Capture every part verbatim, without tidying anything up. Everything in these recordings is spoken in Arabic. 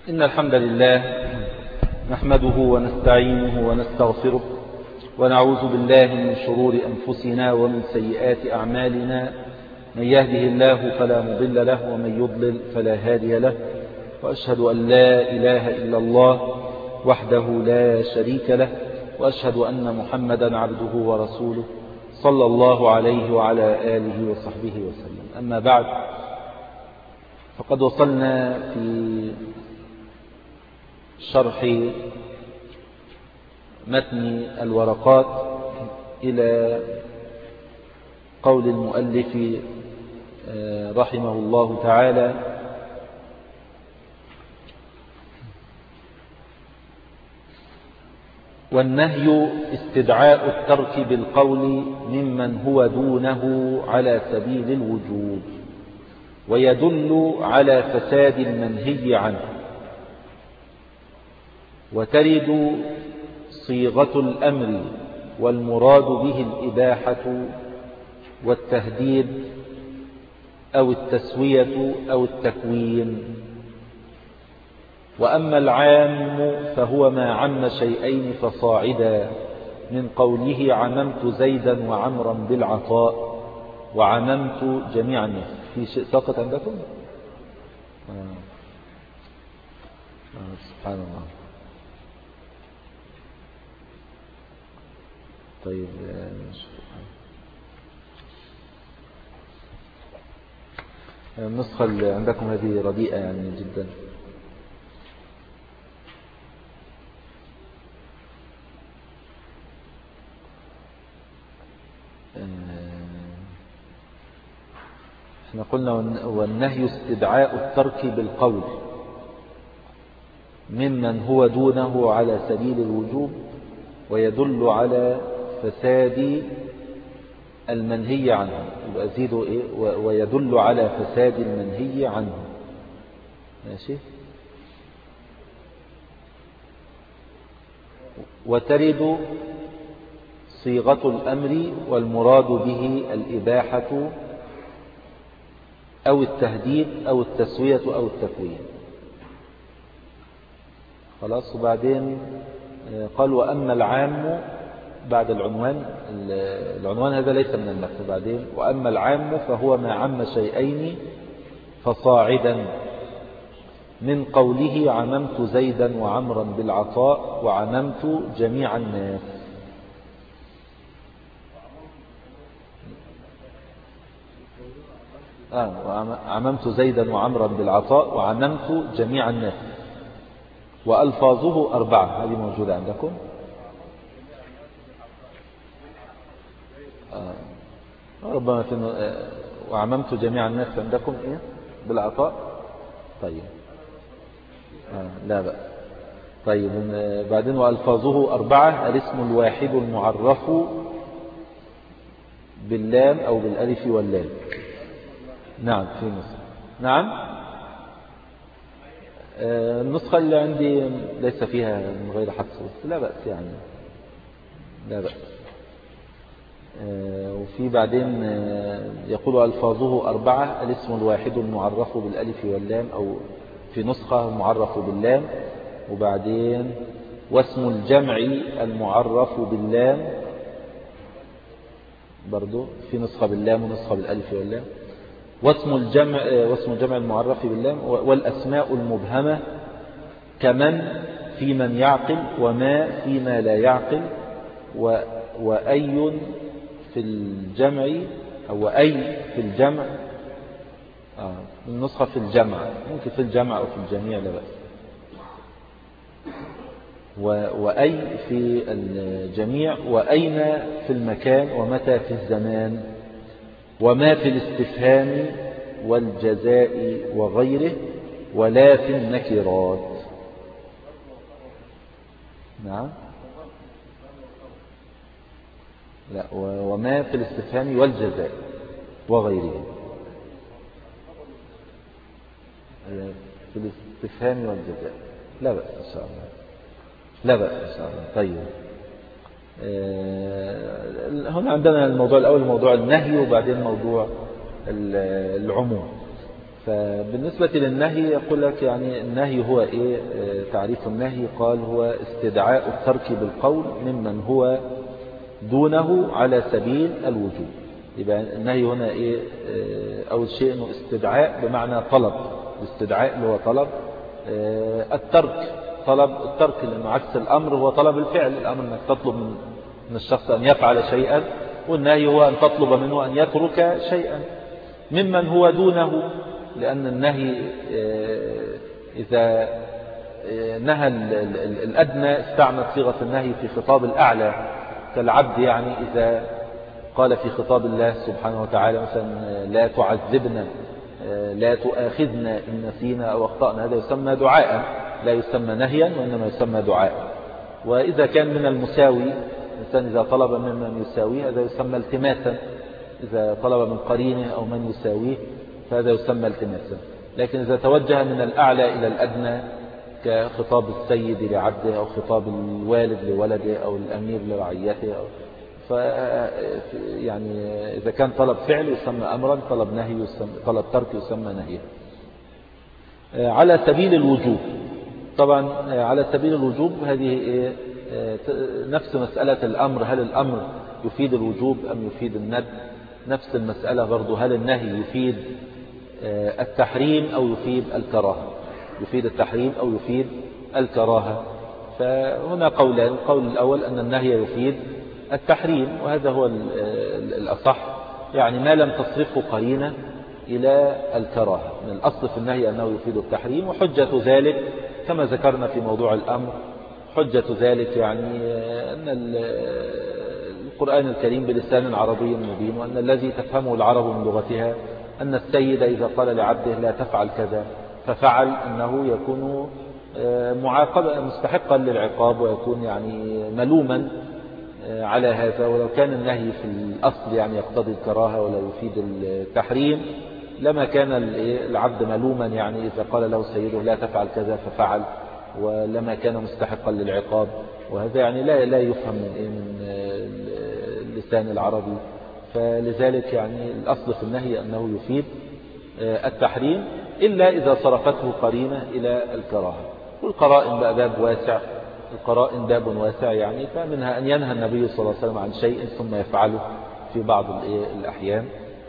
إن الحمد لله نحمده ونستعينه ونستغفره ونعوذ بالله من شرور أنفسنا ومن سيئات أعمالنا. من يهده الله فلا مضل له ومن يضلل فلا هادي له، وأشهد أن لا إله إلا الله وحده لا شريك له، وأشهد أن محمدا عبده ورسوله صلى الله عليه وعلى آله وصحبه وسلم. أما بعد، فقد وصلنا في شرح متن الورقات إلى قول المؤلف رحمه الله تعالى: والنهي استدعاء الترك بالقول ممن هو دونه على سبيل الوجوب، ويدل على فساد المنهي عنه. وترد صيغة الأمر والمراد به الإباحة والتهديد أو التسوية أو التكوين. وأما العام فهو ما عم شيئين فصاعدا، من قوله عممت زيدا وعمرا بالعطاء وعممت جميع الناس. في شيء ساقط عندكم؟ آه. آه سبحان الله. طيب النسخة اللي عندكم هذه رديئة يعني جدا. احنا قلنا والنهي استدعاء الترك بالقول ممن هو دونه على سبيل الوجوب، ويدل على فساد المنهي عنه. يبقى زيدوا ايه؟ ويدل على فساد المنهي عنه. ماشي. وترد صيغة الأمر والمراد به الإباحة أو التهديد أو التسوية أو التكوين. خلاص. وبعدين قال: وأما العام بعد العنوان. العنوان هذا ليس من المتن. بعدين: وأما العام فهو ما عم شيئين فصاعدا، من قوله عممت زيدا وعمرا بالعطاء وعممت جميع الناس. آه عممت زيدا وعمرا بالعطاء وعممت جميع الناس. وألفاظه أربعة. هذه موجودة عندكم؟ آه. ربما في آه. وعممت جميع الناس عندكم إيه؟ بالعطاء. طيب آه. لا بقى. طيب بعدين: وألفاظه أربعة: الاسم الواحد المعرف باللام أو بالألف واللام. نعم في نسخة. نعم آه. النسخة اللي عندي ليس فيها من غير حدث، لا بأس يعني، لا بأس. آه. وفي بعدين آه. يقول ألفاظه أربعة: الاسم الواحد المعرف بالألف واللام، أو في نسخة معرف باللام. وبعدين: واسم الجمع المعرف باللام، برضو في نسخة باللام ونسخة بالألف واللام. واسم الجمع واسم الجمع المعرف باللام. والأسماء المبهمة كمن في من يعقل، وما فيما لا يعقل، و وأي في الجمع، أو أي في الجمع. آه. النسخة في الجمع، ممكن في الجمع أو في الجميع لا بأس. وأي في الجميع، وأين في المكان، ومتى في الزمان، وما في الاستفهام والجزاء وغيره، ولا في النكرات. نعم لا وما في الاستفهام والجزاء وغيره. في الاستفهام والجزاء لا بأس إن شاء الله، لا بأس إن شاء الله. طيب هنا عندنا الموضوع الأول موضوع النهي، وبعدين موضوع العموم. فبالنسبة للنهي يقول لك يعني النهي هو إيه؟ تعريف النهي قال هو استدعاء الترك بالقول ممن هو دونه على سبيل الوجوب. يبقى النهي هنا إيه؟ أول شيء إنه استدعاء بمعنى طلب. الاستدعاء اللي هو طلب الترك، طلب الترك، لأنه عكس الأمر هو طلب الفعل. الأمر أنك تطلب من الشخص أن يفعل شيئا، والنهي هو أن تطلب منه أن يترك شيئا ممن هو دونه. لأن النهي إذا نهى الأدنى استعمل صيغة النهي في خطاب الأعلى كالعبد، يعني إذا قال في خطاب الله سبحانه وتعالى مثلا لا تعذبنا، لا تؤاخذنا إن نسينا أو أخطأنا، هذا يسمى دعاء، لا يسمى نهيا وإنما يسمى دعاء. وإذا كان من المساوي، الإنسان إذا طلب ممن يساويه هذا يسمى التماسا، إذا طلب من قرينه أو من يساويه فهذا يسمى التماسا. لكن إذا توجه من الأعلى إلى الأدنى كخطاب السيد لعبده أو خطاب الوالد لولده أو الأمير لرعيته، أو ف يعني إذا كان طلب فعل يسمى أمرا، طلب نهي يسمى، طلب ترك يسمى نهيا. على سبيل الوجوب، طبعا على سبيل الوجوب هذه نفس مسألة الأمر، هل الأمر يفيد الوجوب أم يفيد الندب؟ نفس المسألة برضو، هل النهي يفيد التحريم أو يفيد الكراهة؟ يفيد التحريم أو يفيد الكراهة؟ فهنا قولان. القول الأول أن النهي يفيد التحريم، وهذا هو الأصح، يعني ما لم تصرفه قرينة إلى الكراهة. من الأصل في النهي أنه يفيد التحريم، وحجة ذلك كما ذكرنا في موضوع الأمر، حجة ذلك يعني أن القرآن الكريم بلسان عربي مبين، وأن الذي تفهمه العرب من لغتها أن السيد إذا قال لعبده لا تفعل كذا ففعل، أنه يكون معاقبا مستحقا للعقاب، ويكون يعني ملوما على هذا. ولو كان النهي في الأصل يعني يقتضي الكراهة ولا يفيد التحريم لما كان العبد ملوما، يعني إذا قال له سيده لا تفعل كذا ففعل، ولما كان مستحقا للعقاب. وهذا يعني لا لا يفهم من إيه من اللسان العربي. فلذلك يعني الأصل في النهي أنه يفيد التحريم، إلا إذا صرفته قرينة إلى الكراهة. والقرائن بقى باب واسع، القرائن باب واسع يعني، فمنها أن ينهى النبي صلى الله عليه وسلم عن شيء ثم يفعله في بعض الأحيان.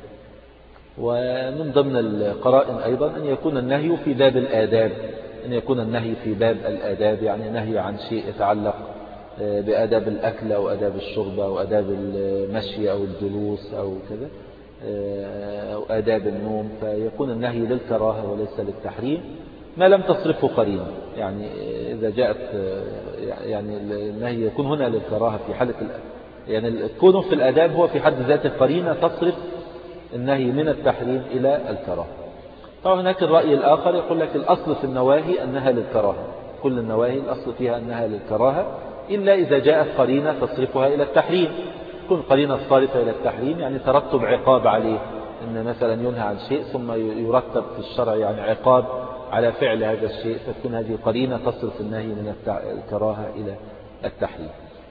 ومن ضمن القرائن أيضا أن يكون النهي في باب الآداب، أن يكون النهي في باب الآداب، يعني نهي عن شيء يتعلق بآداب الأكل أو آداب الشرب أو آداب المشي أو الجلوس أو كذا، أو آداب النوم، فيكون النهي للكراهة وليس للتحريم ما لم تصرفه قرينة. يعني إذا جاءت يعني النهي يكون هنا للكراهة في حالة يعني كونه في الآداب هو في حد ذاته قرينة تصرف النهي من التحريم إلى الكراهة. طبعا هناك الرأي الآخر يقول لك الأصل في النواهي أنها للكراهة، كل النواهي الأصل فيها أنها للكراهة، إلا إذا جاءت قرينة تصرفها إلى التحريم. كل قرينة صارفة إلى التحريم يعني ترتب عقاب عليه، إن مثلا ينهى عن شيء ثم يرتب في الشرع يعني عقاب على فعل هذا الشيء، فتكون هذه قرينة تصرف النهي من الكراهة إلى التحريم.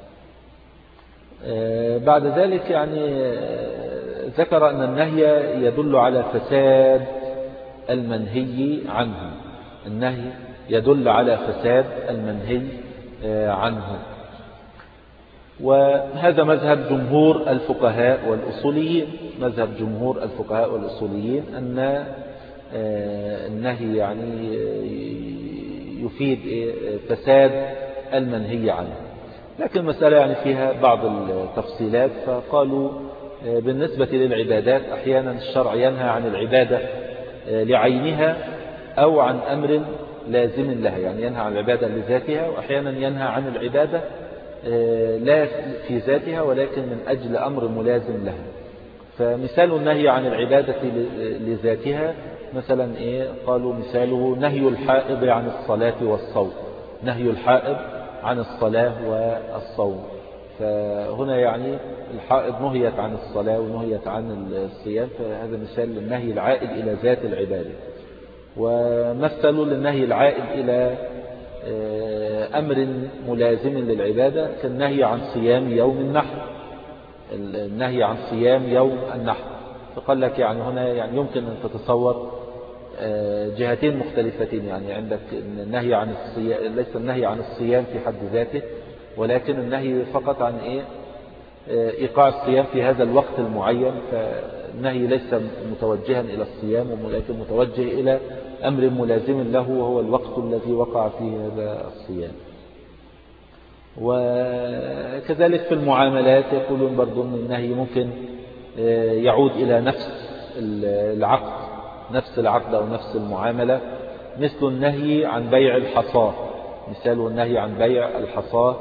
بعد ذلك يعني ذكر أن النهي يدل على فساد المنهي عنه، النهي يدل على فساد المنهي عنه. وهذا مذهب جمهور الفقهاء والأصوليين، مذهب جمهور الفقهاء والأصوليين أن النهي يعني يفيد فساد المنهي عنه. لكن المسألة يعني فيها بعض التفصيلات، فقالوا بالنسبة للعبادات أحيانا الشرع ينهى عن العبادة لعينها أو عن أمر لازم لها، يعني ينهى عن العبادة لذاتها، وأحيانا ينهى عن العبادة لا في ذاتها ولكن من أجل أمر ملازم لها. فمثال النهي عن العبادة لذاتها مثلا إيه؟ قالوا مثاله نهي الحائض عن الصلاة والصوم، نهي الحائض عن الصلاة والصوم. فهنا يعني الحائض نهيت عن الصلاة ونهيت عن الصيام، فهذا مثال للنهي العائد إلى ذات العبادة. ومثلوا للنهي العائد إلى أمر ملازم للعبادة كالنهي عن صيام يوم النحر، النهي عن صيام يوم النحر. فقال لك يعني هنا يعني يمكن أن تتصور جهتين مختلفتين. يعني عندك النهي عن الصيام، ليس النهي عن الصيام في حد ذاته، ولكن النهي فقط عن إيه إيقاع الصيام في هذا الوقت المعين. فالنهي ليس متوجها إلى الصيام، ولكن متوجه إلى أمر ملازم له، وهو الوقت الذي وقع فيه هذا الصيام. وكذلك في المعاملات يقولون برضو أن النهي ممكن يعود إلى نفس العقد، نفس العقد أو نفس المعاملة، مثل النهي عن بيع الحصاة. مثال النهي عن بيع الحصاة،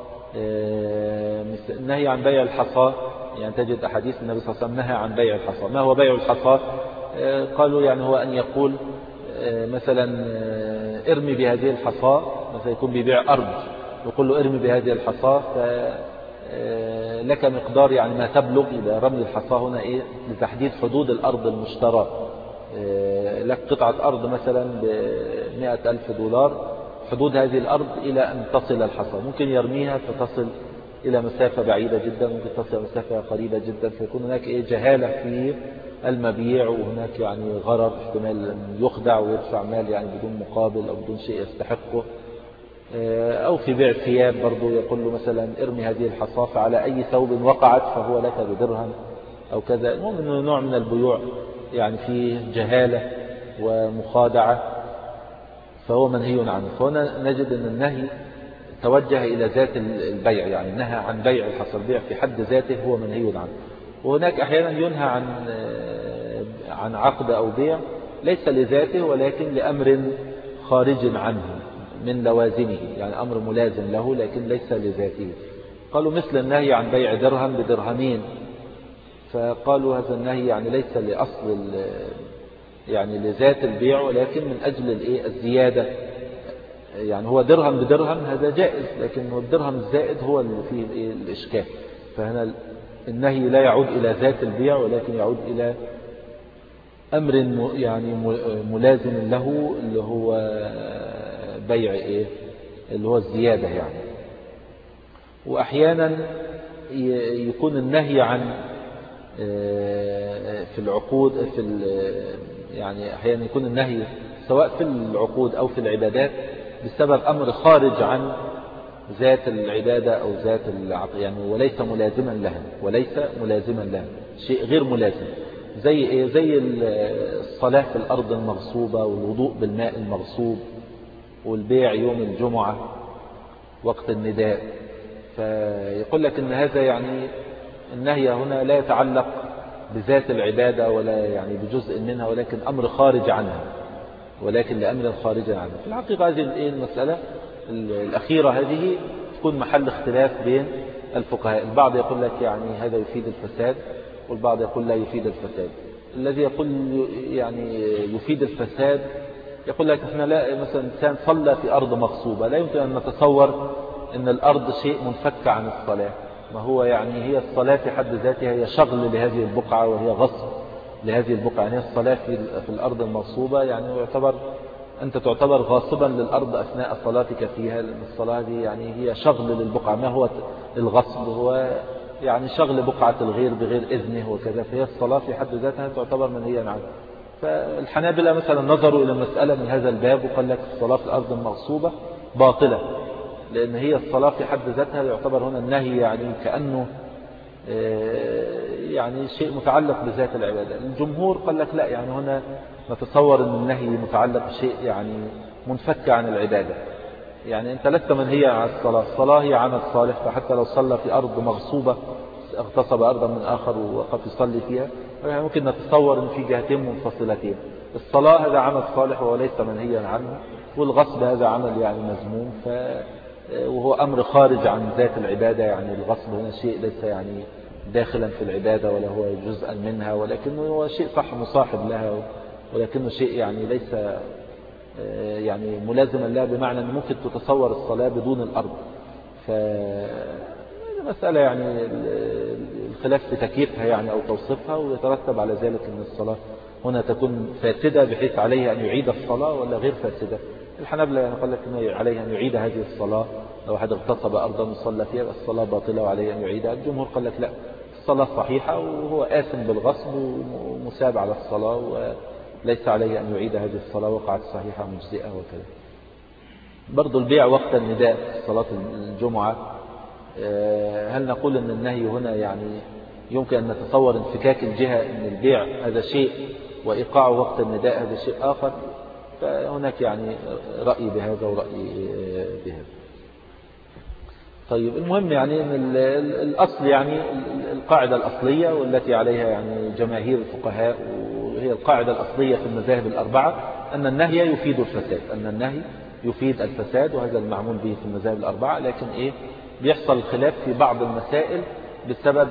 النهي عن بيع الحصاة يعني تجد أحاديث النبي صلى الله عليه وسلم نهى عن بيع الحصاة. ما هو بيع الحصاة؟ قالوا يعني هو أن يقول مثلا ارمي بهذه الحصاة، مثلا يكون بيبيع أرض يقول له ارمي بهذه الحصاة فلك مقدار يعني ما تبلغ. إذا رمي الحصاة هنا إيه لتحديد حدود الأرض المشترى، لك قطعة أرض مثلا بمئة ألف دولار، حدود هذه الأرض إلى أن تصل الحصى، ممكن يرميها فتصل إلى مسافة بعيدة جدا، ممكن تصل مسافة قريبة جدا، فيكون هناك إيه جهالة في المبيع، وهناك يعني غرر، احتمال أن يخدع ويدفع مال يعني بدون مقابل أو بدون شيء يستحقه. أو في بيع ثياب برضو يقول له مثلا ارمي هذه الحصى فعلى أي ثوب وقعت فهو لك بدرهم أو كذا. المهم نوع من البيوع يعني فيه جهالة ومخادعة، فهو منهي عنه. فهنا نجد أن النهي توجه إلى ذات البيع، يعني نهى عن بيع الحصى، البيع في حد ذاته هو منهي عنه. وهناك أحيانا ينهى عن عن عقد أو بيع ليس لذاته ولكن لأمر خارج عنه من لوازمه، يعني أمر ملازم له لكن ليس لذاته. قالوا مثل النهي عن بيع درهم بدرهمين، فقالوا هذا النهي يعني ليس لأصل يعني لذات البيع ولكن من أجل الإيه الزيادة. يعني هو درهم بدرهم هذا جائز، لكن هو الدرهم الزائد هو اللي فيه الإيه الإشكال. فهنا النهي لا يعود إلى ذات البيع ولكن يعود إلى أمر يعني ملازم له اللي هو بيع إيه اللي هو الزيادة يعني. وأحيانا يكون النهي عن في العقود في يعني أحيانا يكون النهي سواء في العقود أو في العبادات بسبب أمر خارج عن ذات العبادة أو ذات العقد، يعني وليس ملازما لها، وليس ملازما لها، شيء غير ملازم. زي إيه؟ زي الصلاة في الأرض المغصوبة، والوضوء بالماء المغصوب، والبيع يوم الجمعة وقت النداء. فيقول لك إن هذا يعني النهي هنا لا يتعلق بذات العبادة ولا يعني بجزء منها، ولكن أمر خارج عنها، ولكن لأمر خارج عنها. في الحقيقة هذه المسألة الأخيرة هذه تكون محل اختلاف بين الفقهاء. البعض يقول لك يعني هذا يفيد الفساد، والبعض يقول لا يفيد الفساد. الذي يقول يعني يفيد الفساد يقول لك احنا لا، مثلا إنسان صلى في أرض مغصوبة، لا يمكن أن نتصور أن الأرض شيء منفك عن الصلاة. ما هو يعني هي الصلاة في حد ذاتها هي شغل لهذه البقعة وهي غصب لهذه البقعة. يعني الصلاة في في الأرض المغصوبة يعني يعتبر أنت تعتبر غاصبا للأرض أثناء صلاتك فيها، لأن الصلاة دي يعني هي شغل للبقعة. ما هو الغصب؟ هو يعني شغل بقعة الغير بغير إذنه وكذا، فهي الصلاة في حد ذاتها تعتبر منهيا عنها. فالحنابلة مثلا نظروا إلى المسألة من هذا الباب وقال لك الصلاة في الأرض المغصوبة باطلة، لأن هي الصلاة في حد ذاتها يعتبر هنا النهي يعني كأنه يعني شيء متعلق بذات العبادة. الجمهور قال لك لا، يعني هنا نتصور أن النهي متعلق بشيء يعني منفك عن العبادة. يعني أنت لست منهيا عن الصلاة، الصلاة هي عمل صالح، فحتى لو صلى في أرض مغصوبة اغتصب أرضا من آخر وقد يصلي فيها، يعني ممكن نتصور أن في جهتين منفصلتين. الصلاة هذا عمل صالح وهو ليس منهيا عنه، والغصب هذا عمل يعني مذموم، ف وهو أمر خارج عن ذات العبادة. يعني الغصب هنا شيء ليس يعني داخلا في العبادة ولا هو جزءا منها، ولكنه هو شيء صح مصاحب لها، ولكنه شيء يعني ليس يعني ملازما لها، بمعنى أن ممكن تتصور الصلاة بدون الأرض. فمسألة يعني الخلاف في تكييفها يعني أو توصيفها، ويترتب على ذلك أن الصلاة هنا تكون فاسدة بحيث عليه أن يعيد الصلاة ولا غير فاسدة. الحنابلة يعني قال لك أنه عليه أن يعيد هذه الصلاة، لو واحد اغتصب أرضا وصلى فيها الصلاة باطلة وعليه أن يعيدها. الجمهور قال لك لا، الصلاة صحيحة وهو آثم بالغصب ومساب على الصلاة، ليس عليه أن يعيد هذه الصلاة، وقعت صحيحة مجزئة وكذا. برضو البيع وقت النداء صلاة الجمعة، هل نقول أن النهي هنا يعني يمكن أن نتصور انفكاك الجهة أن البيع هذا شيء وإيقاع وقت النداء هذا شيء آخر؟ فهناك يعني رأي بهذا ورأي بهذا. طيب المهم يعني أن الأصل يعني القاعدة الأصلية والتي عليها يعني جماهير الفقهاء، وهي القاعدة الأصلية في المذاهب الأربعة، أن النهي يفيد الفساد، أن النهي يفيد الفساد، وهذا المعمول به في المذاهب الأربعة. لكن إيه بيحصل خلاف في بعض المسائل بسبب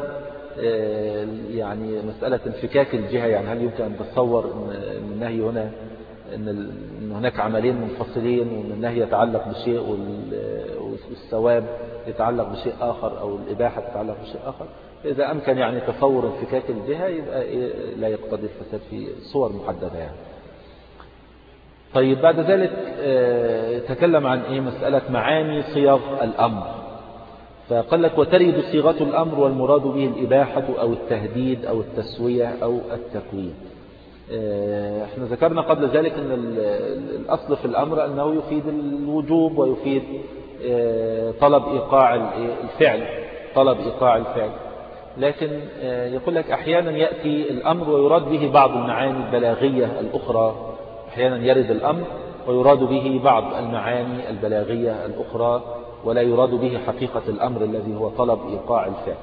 يعني مسألة انفكاك الجهة. يعني هل يمكن أن تتصور أن النهي هنا أن هناك عملين منفصلين، وأن النهي يتعلق بشيء والثواب يتعلق بشيء آخر، أو الإباحة تتعلق بشيء آخر؟ إذا أمكن يعني تصور انفكاك الجهة يبقى إيه لا يقتضي الفساد في صور محددة يعني. طيب بعد ذلك تكلم عن إيه مسألة معاني صيغ الأمر، فقال لك وترد صيغة الأمر والمراد به الإباحة أو التهديد أو التسوية أو التكوين. احنا ذكرنا قبل ذلك أن الأصل في الأمر أنه يفيد الوجوب ويفيد طلب إيقاع الفعل، طلب إيقاع الفعل. لكن يقول لك أحيانا يأتي الأمر ويراد به بعض المعاني البلاغية الأخرى، أحيانا يرد الأمر ويراد به بعض المعاني البلاغية الأخرى، ولا يراد به حقيقة الأمر الذي هو طلب إيقاع الفعل.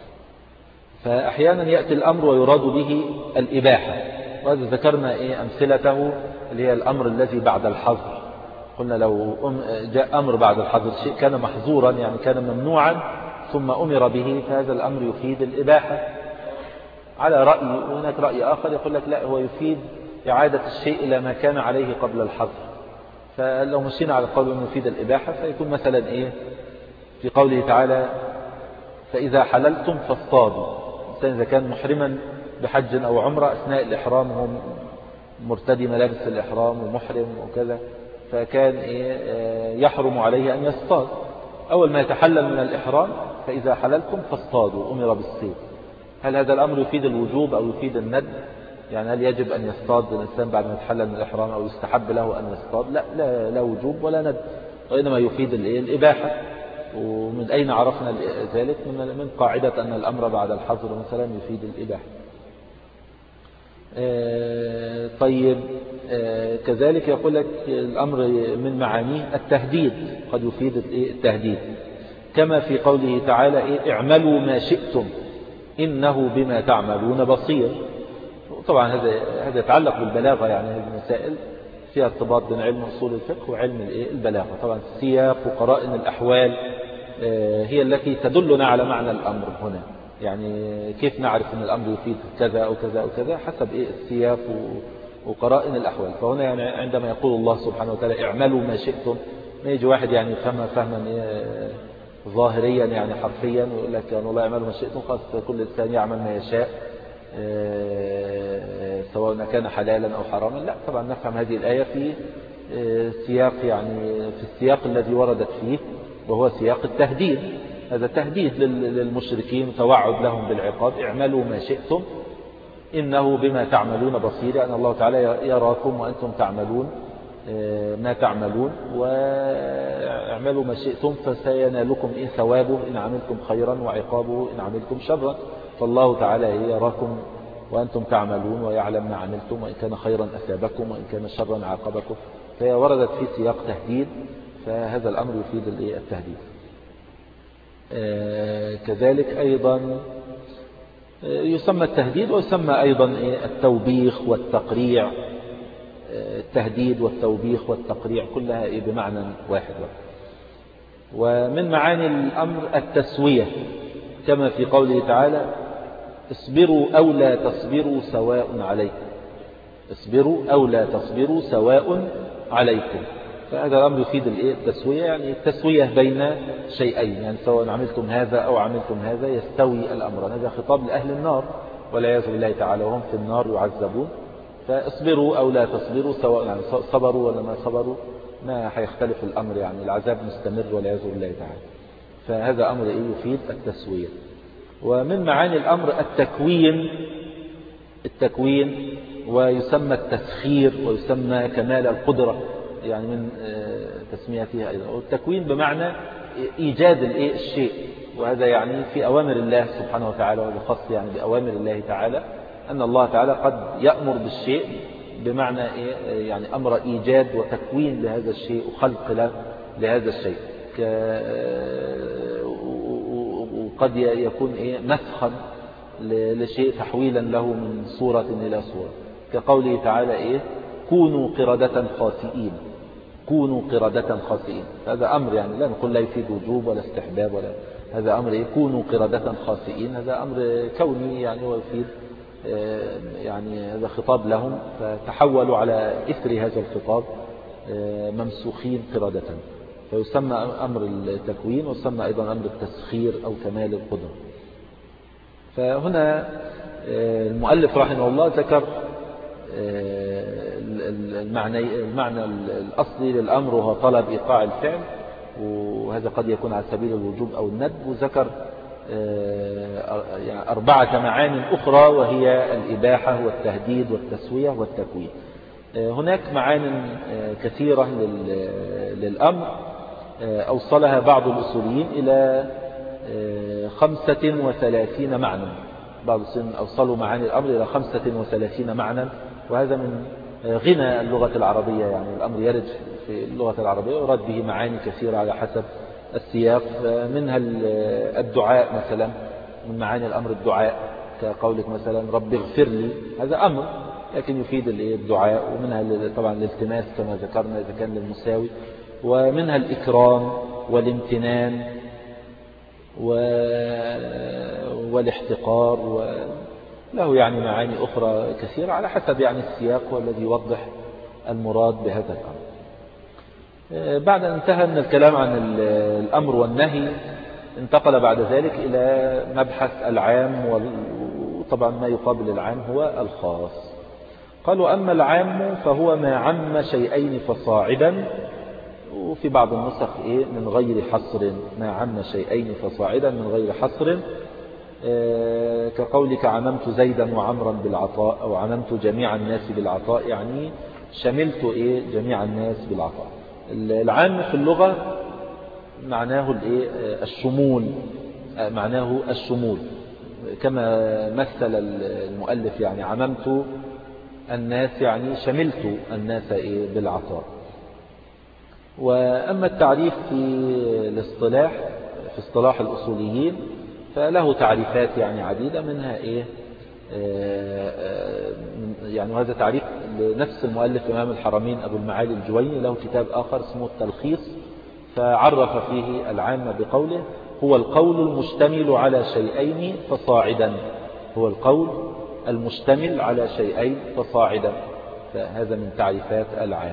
فأحيانا يأتي الأمر ويراد به الإباحة، وهذا ذكرنا إيه أمثلته اللي هي الأمر الذي بعد الحظر. قلنا لو جاء أمر بعد الحظر شيء كان محظورا يعني كان ممنوعا ثم أمر به، فهذا الأمر يفيد الإباحة على رأي. وهناك رأي آخر يقول لك لا، هو يفيد إعادة الشيء إلى ما كان عليه قبل الحظر. فلو مشينا على قول أنه يفيد الإباحة فيكون مثلا إيه في قوله تعالى فإذا حللتم فاصطادوا. الإنسان إذا كان محرما بحج أو عمرة أثناء الإحرام هم مرتدي ملابس الإحرام ومحرم وكذا، فكان إيه يحرم عليه أن يصطاد. أول ما يتحلل من الإحرام فإذا حللتم فاصطادوا، أمر بالصيد. هل هذا الأمر يفيد الوجوب أو يفيد الندب؟ يعني هل يجب أن يصطاد الإنسان بعد ما يتحلل من الإحرام أو يستحب له أن يصطاد؟ لا, لا, لا وجوب ولا ندب، وإنما يفيد الإباحة. ومن أين عرفنا ذلك؟ من قاعدة أن الأمر بعد الحظر مثلا يفيد الإباحة. طيب كذلك يقول لك الأمر من معانيه التهديد، قد يفيد التهديد كما في قوله تعالى اعملوا ما شئتم إنه بما تعملون بصير. طبعا هذا هذا يتعلق بالبلاغة، يعني هذه المسائل فيها ارتباط بين علم أصول الفقه وعلم البلاغة. طبعا السياق وقرائن الأحوال هي التي تدلنا على معنى الأمر هنا. يعني كيف نعرف أن الأمر يفيد كذا أو كذا أو كذا؟ حسب إيه السياق وقرائن الأحوال. فهنا يعني عندما يقول الله سبحانه وتعالى اعملوا ما شئتم، ما يجي واحد يعني يفهمها فهما ظاهريا يعني حرفيا ويقول لك يعني والله اعملوا ما شئتم، خاص كل إنسان يعمل ما يشاء سواء كان حلالا أو حراما. لا، طبعا نفهم هذه الآية في سياق، يعني في السياق الذي وردت فيه، وهو سياق التهديد. هذا تهديد للمشركين، توعد لهم بالعقاب. اعملوا ما شئتم إنه بما تعملون بصير، يعني الله تعالى يراكم وأنتم تعملون ما تعملون، واعملوا ما شئتم فسينالكم إن ثوابه إن عملتم خيرا وعقابه إن عملتم شرا. فالله تعالى يراكم وأنتم تعملون ويعلم ما عملتم، وإن كان خيرا أثابكم وإن كان شرا عاقبكم. فهي وردت في سياق تهديد، فهذا الأمر يفيد التهديد. كذلك أيضا يسمى التهديد ويسمى أيضا التوبيخ والتقريع. التهديد والتوبيخ والتقريع كلها بمعنى واحد. ومن معاني الأمر التسوية كما في قوله تعالى اصبروا أو لا تصبروا سواء عليكم، اصبروا أو لا تصبروا سواء عليكم. فهذا الأمر يفيد التسوية، يعني التسوية بين شيئين، يعني سواء عملتم هذا أو عملتم هذا يستوي الأمر. هذا خطاب لأهل النار والعياذ بالله تعالى، وهم في النار يعذبون. فاصبروا أو لا تصبروا سواء، يعني صبروا ولا ما صبروا ما هيختلف الأمر، يعني العذاب مستمر والعياذ بالله تعالى. فهذا أمر يفيد التسوية. ومن معاني الأمر التكوين التكوين، ويسمى التسخير، ويسمى كمال القدرة يعني من تسميتها أيضا. والتكوين بمعنى إيجاد الشيء، وهذا يعني في أوامر الله سبحانه وتعالى، وهذا خاص يعني بأوامر الله تعالى، أن الله تعالى قد يأمر بالشيء بمعنى يعني أمر إيجاد وتكوين لهذا الشيء وخلق له لهذا الشيء. وقد يكون مسخا لشيء تحويلا له من صورة إلى صورة، كقوله تعالى إيه كونوا قردة خاسئين، كونوا قردة خاسئين. هذا أمر يعني لا نقول لا يفيد وجوب ولا استحباب ولا، هذا أمر إيه كونوا قردة خاسئين، هذا أمر كوني يعني ويفيد يعني هذا خطاب لهم، فتحولوا على إثر هذا الخطاب ممسوخين قردة، فيسمى أمر التكوين، ويسمى أيضا أمر التسخير أو كمال القدرة. فهنا المؤلف رحمه الله ذكر المعنى, المعنى الأصلي للأمر وهو طلب إيقاع الفعل، وهذا قد يكون على سبيل الوجوب أو الندب، وذكر يعني أربعة معاني أخرى وهي الإباحة والتهديد والتسوية والتكوين. هناك معاني كثيرة للأمر أوصلها بعض الأصوليين إلى خمسة وثلاثين معنى، بعض الأصوليين أوصلوا معاني الأمر إلى خمسة وثلاثين معنى، وهذا من غنى اللغة العربية، يعني الأمر يرد في اللغة العربية ويراد به معاني كثيرة على حسب السياق، منها الدعاء مثلا، من معاني الأمر الدعاء، كقولك مثلا رب اغفر لي، هذا أمر لكن يفيد الدعاء، ومنها طبعا الالتماس كما ذكرنا إذا كان للمساوي، ومنها الإكرام والامتنان والاحتقار، وله يعني معاني أخرى كثيرة على حسب يعني السياق والذي يوضح المراد بهذا الأمر. بعد أن انتهى من الكلام عن الأمر والنهي، انتقل بعد ذلك إلى مبحث العام، وطبعا ما يقابل العام هو الخاص. قالوا أما العام فهو ما عم شيئين فصاعدا، وفي بعض النسخ إيه من غير حصر، ما عم شيئين فصاعدا من غير حصر، إيه كقولك عممت زيدا وعمرا بالعطاء، أو عممت جميع الناس بالعطاء، يعني شملت إيه جميع الناس بالعطاء. العام في اللغة معناه الإيه الشمول، معناه الشمول، كما مثل المؤلف يعني عممت الناس يعني شملت الناس إيه بالعطاء. وأما التعريف في الاصطلاح في اصطلاح الأصوليين فله تعريفات يعني عديدة، منها إيه يعني هذا تعريف لنفس المؤلف إمام الحرمين أبو المعالي الجويني، له كتاب آخر اسمه التلخيص، فعرف فيه العام بقوله هو القول المشتمل على شيئين فصاعدا، هو القول المشتمل على شيئين فصاعدا، فهذا من تعريفات العام.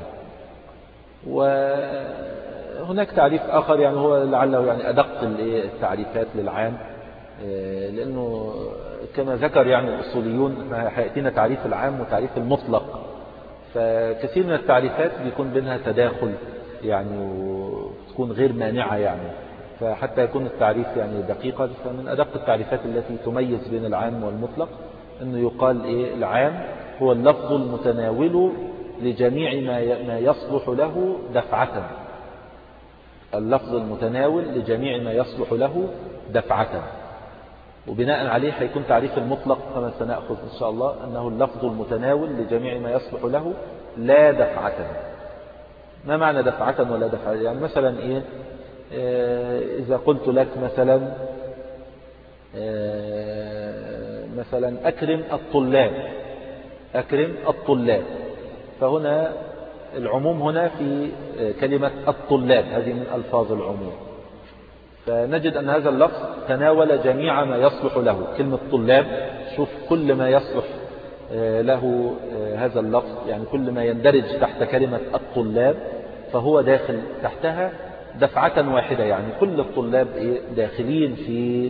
وهناك تعريف آخر يعني هو لعله يعني أدق التعريفات للعام، لأنه كما ذكر يعني الأصوليون هيأتينا تعريف العام وتعريف المطلق، فكثير من التعريفات بيكون بينها تداخل يعني وتكون غير مانعة يعني، فحتى يكون التعريف يعني دقيقا، فمن أدق التعريفات التي تميز بين العام والمطلق أنه يقال إيه العام هو اللفظ المتناول لجميع ما يصلح له دفعة، اللفظ المتناول لجميع ما يصلح له دفعة. وبناء عليه هيكون تعريف المطلق كما سنأخذ إن شاء الله أنه اللفظ المتناول لجميع ما يصلح له لا دفعة. ما معنى دفعة ولا دفعة؟ يعني مثلا إيه إذا قلت لك مثلا مثلا أكرم الطلاب، أكرم الطلاب، فهنا العموم هنا في كلمة الطلاب، هذه من ألفاظ العموم، فنجد أن هذا اللفظ تناول جميع ما يصلح له. كلمة طلاب شوف كل ما يصلح له هذا اللفظ، يعني كل ما يندرج تحت كلمة الطلاب فهو داخل تحتها دفعة واحدة، يعني كل الطلاب داخلين في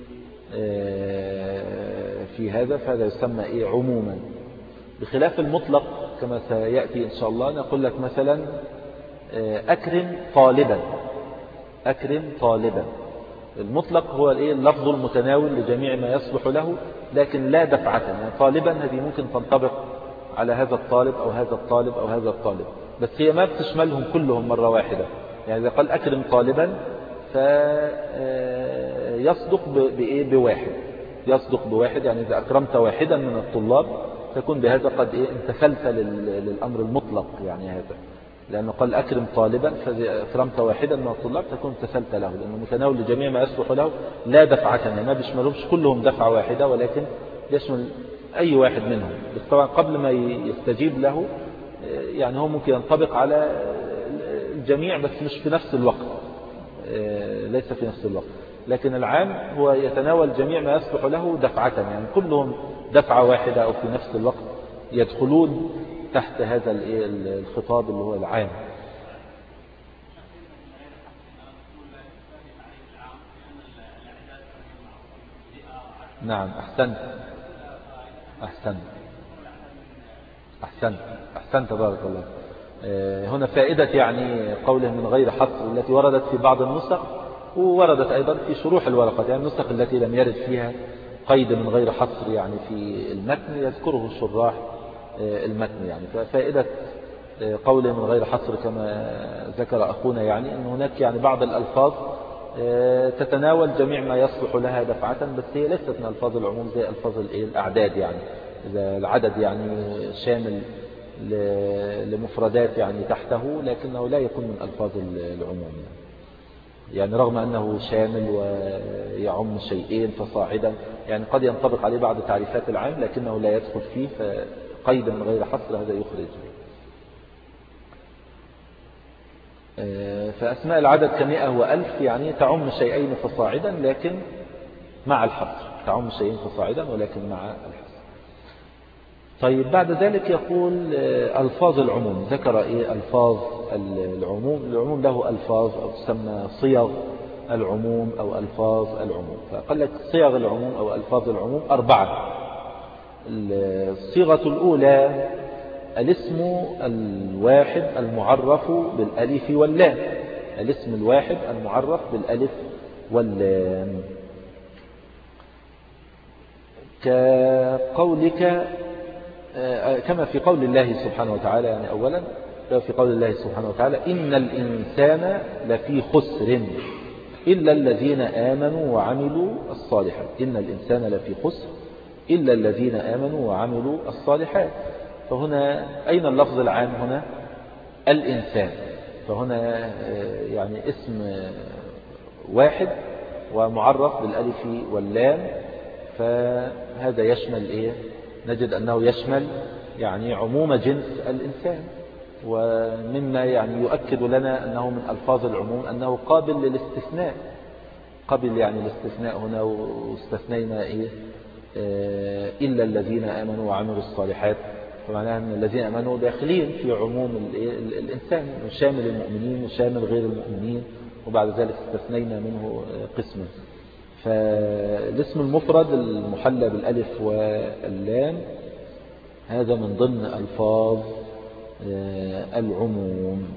في هذا، فهذا يسمى إيه عموما. بخلاف المطلق كما سيأتي إن شاء الله، نقول لك مثلا أكرم طالبا، أكرم طالبا، المطلق هو الايه اللفظ المتناول لجميع ما يصلح له، لكن لا دفعة. يعني طالبا هذه ممكن تنطبق على هذا الطالب أو هذا الطالب أو هذا الطالب، بس هي ما بتشملهم كلهم مرة واحدة. يعني إذا قال أكرم طالبا فيصدق بإيه بواحد، يصدق بواحد. يعني إذا أكرمت واحدا من الطلاب تكون بهذا قد إيه امتثلت للأمر المطلق، يعني هذا لأنه قال أكرم طالبا، فإذا أكرمت واحدا من الطلاب تكون امتثلت له، لأنه متناول لجميع ما يصلح له لا دفعة. يعني ما بيشملهمش كلهم دفعة واحدة، ولكن يشمل أي واحد منهم. بس طبعا قبل ما يستجيب له يعني هو ممكن ينطبق على الجميع بس مش في نفس الوقت، ليس في نفس الوقت. لكن العام هو يتناول جميع ما يصلح له دفعة، يعني كلهم دفعة واحدة أو في نفس الوقت يدخلون تحت هذا الخطاب اللي هو العام. نعم أحسنت أحسنت أحسنت أحسنت بارك الله. هنا فائدة يعني قوله من غير حصر التي وردت في بعض النسخ، ووردت أيضا في شروح الورقة. يعني النسخ التي لم يرد فيها قيد من غير حصر يعني في المتن يذكره الشراح المتن. يعني ففائدة قوله من غير حصر كما ذكر أخونا، يعني أن هناك يعني بعض الألفاظ تتناول جميع ما يصلح لها دفعة، بس هي ليست من ألفاظ العموم زي ألفاظ الأعداد. يعني إذا العدد يعني شامل لمفردات يعني تحته، لكنه لا يكون من ألفاظ العموم. يعني رغم أنه شامل ويعم شيئين فصاعدا، يعني قد ينطبق عليه بعض تعريفات العام لكنه لا يدخل فيه، فقيد من غير حصر هذا يخرج. فأسماء العدد كمئة وألف يعني تعم شيئين فصاعدا لكن مع الحصر، تعم شيئين فصاعدا ولكن مع الحصر. طيب بعد ذلك يقول ألفاظ العموم. ذكر إيه ألفاظ العموم. العموم له ألفاظ أو تسمى صيغ العموم أو ألفاظ العموم. فقال لك صيغ العموم أو ألفاظ العموم أربعة. الصيغة الأولى الاسم الواحد المعرف بالألف واللام. الاسم الواحد المعرف بالألف واللام كقولك كما في قول الله سبحانه وتعالى. يعني أولا في قول الله سبحانه وتعالى إن الإنسان لفي خسر إلا الذين آمنوا وعملوا الصالحات. إن الإنسان لفي خسر إلا الذين آمنوا وعملوا الصالحات. فهنا أين اللفظ العام هنا؟ الإنسان. فهنا يعني اسم واحد ومعرف بالألف واللام، فهذا يشمل إيه؟ نجد أنه يشمل يعني عموم جنس الإنسان. ومما يعني يؤكد لنا أنه من ألفاظ العموم أنه قابل للاستثناء. قبل يعني الاستثناء هنا، واستثنينا إيه؟ إلا الذين آمنوا وعملوا الصالحات، فمعناها أن الذين آمنوا داخلين في عموم الإنسان، شامل المؤمنين وشامل غير المؤمنين، وبعد ذلك استثنينا منه قسما. فالاسم المفرد المحلى بالألف واللام هذا من ضمن ألفاظ العموم.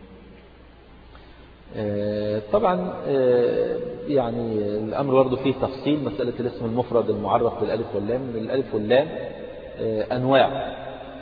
طبعا يعني الأمر برضه فيه تفصيل. مسألة الاسم المفرد المعرف بالألف واللام، الألف واللام أنواع. ف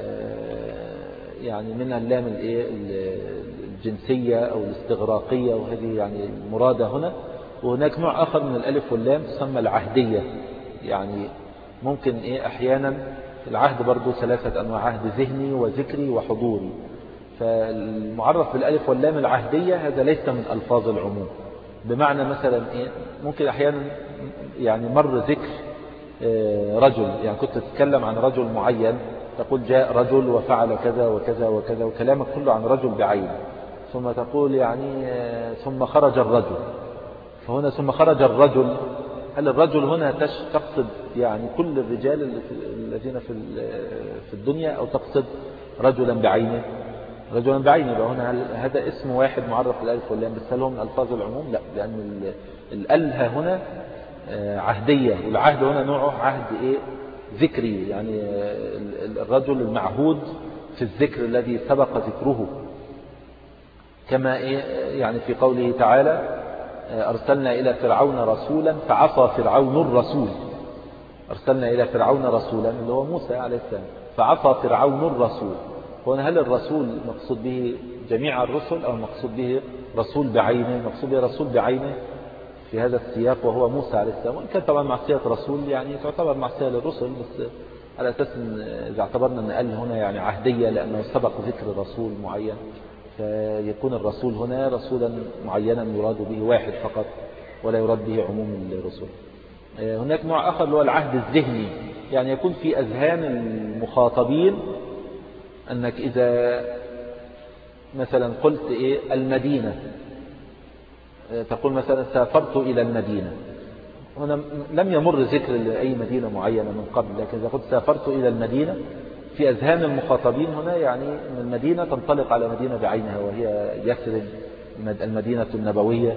يعني منها اللام الجنسية أو الاستغراقية، وهذه يعني المرادة هنا. وهناك نوع آخر من الألف واللام تسمى العهدية. يعني ممكن إيه أحيانا العهد برضو ثلاثة أنواع: عهد ذهني وذكري وحضوري. فالمعرف بالألف واللام العهدية هذا ليس من ألفاظ العموم. بمعنى مثلا إيه ممكن أحيانا يعني مر ذكر رجل، يعني كنت تتكلم عن رجل معين تقول جاء رجل وفعل كذا وكذا وكذا، وكلامك كله عن رجل بعينه، ثم تقول يعني ثم خرج الرجل. فهنا ثم خرج الرجل، هل الرجل هنا تقصد يعني كل الرجال الذين في في الدنيا، أو تقصد رجلا بعينه؟ رجلا بعينه. يبقى هنا هذا اسم واحد معرف بالألف واللام، بس هل هو من ألفاظ العموم؟ لا، لأن الأله هنا عهدية، والعهد هنا نوعه عهد إيه؟ ذكري. يعني الرجل المعهود في الذكر الذي سبق ذكره، كما إيه يعني في قوله تعالى أرسلنا إلى فرعون رسولا فعصى فرعون الرسول. أرسلنا إلى فرعون رسولا اللي هو موسى عليه السلام، فعصى فرعون الرسول. هنا هل الرسول مقصود به جميع الرسل أو مقصود به رسول بعينه؟ مقصود به رسول بعينه في هذا السياق وهو موسى عليه السلام، وإن كان طبعا معصية رسول يعني تعتبر معصية للرسل، بس على أساس إن إذا اعتبرنا أن قال هنا يعني عهدية لأنه سبق ذكر رسول معين، فيكون الرسول هنا رسولا معينا يراد به واحد فقط ولا يراد به عموم الرسل. هناك نوع آخر اللي هو العهد الذهني، يعني يكون في أذهان المخاطبين أنك إذا مثلا قلت إيه المدينة، تقول مثلا سافرت إلى المدينة، هنا لم يمر ذكر لأي مدينة معينة من قبل، لكن إذا قلت سافرت إلى المدينة في أذهان المخاطبين هنا يعني أن المدينة تنطلق على مدينة بعينها وهي يثرب، المدينة النبوية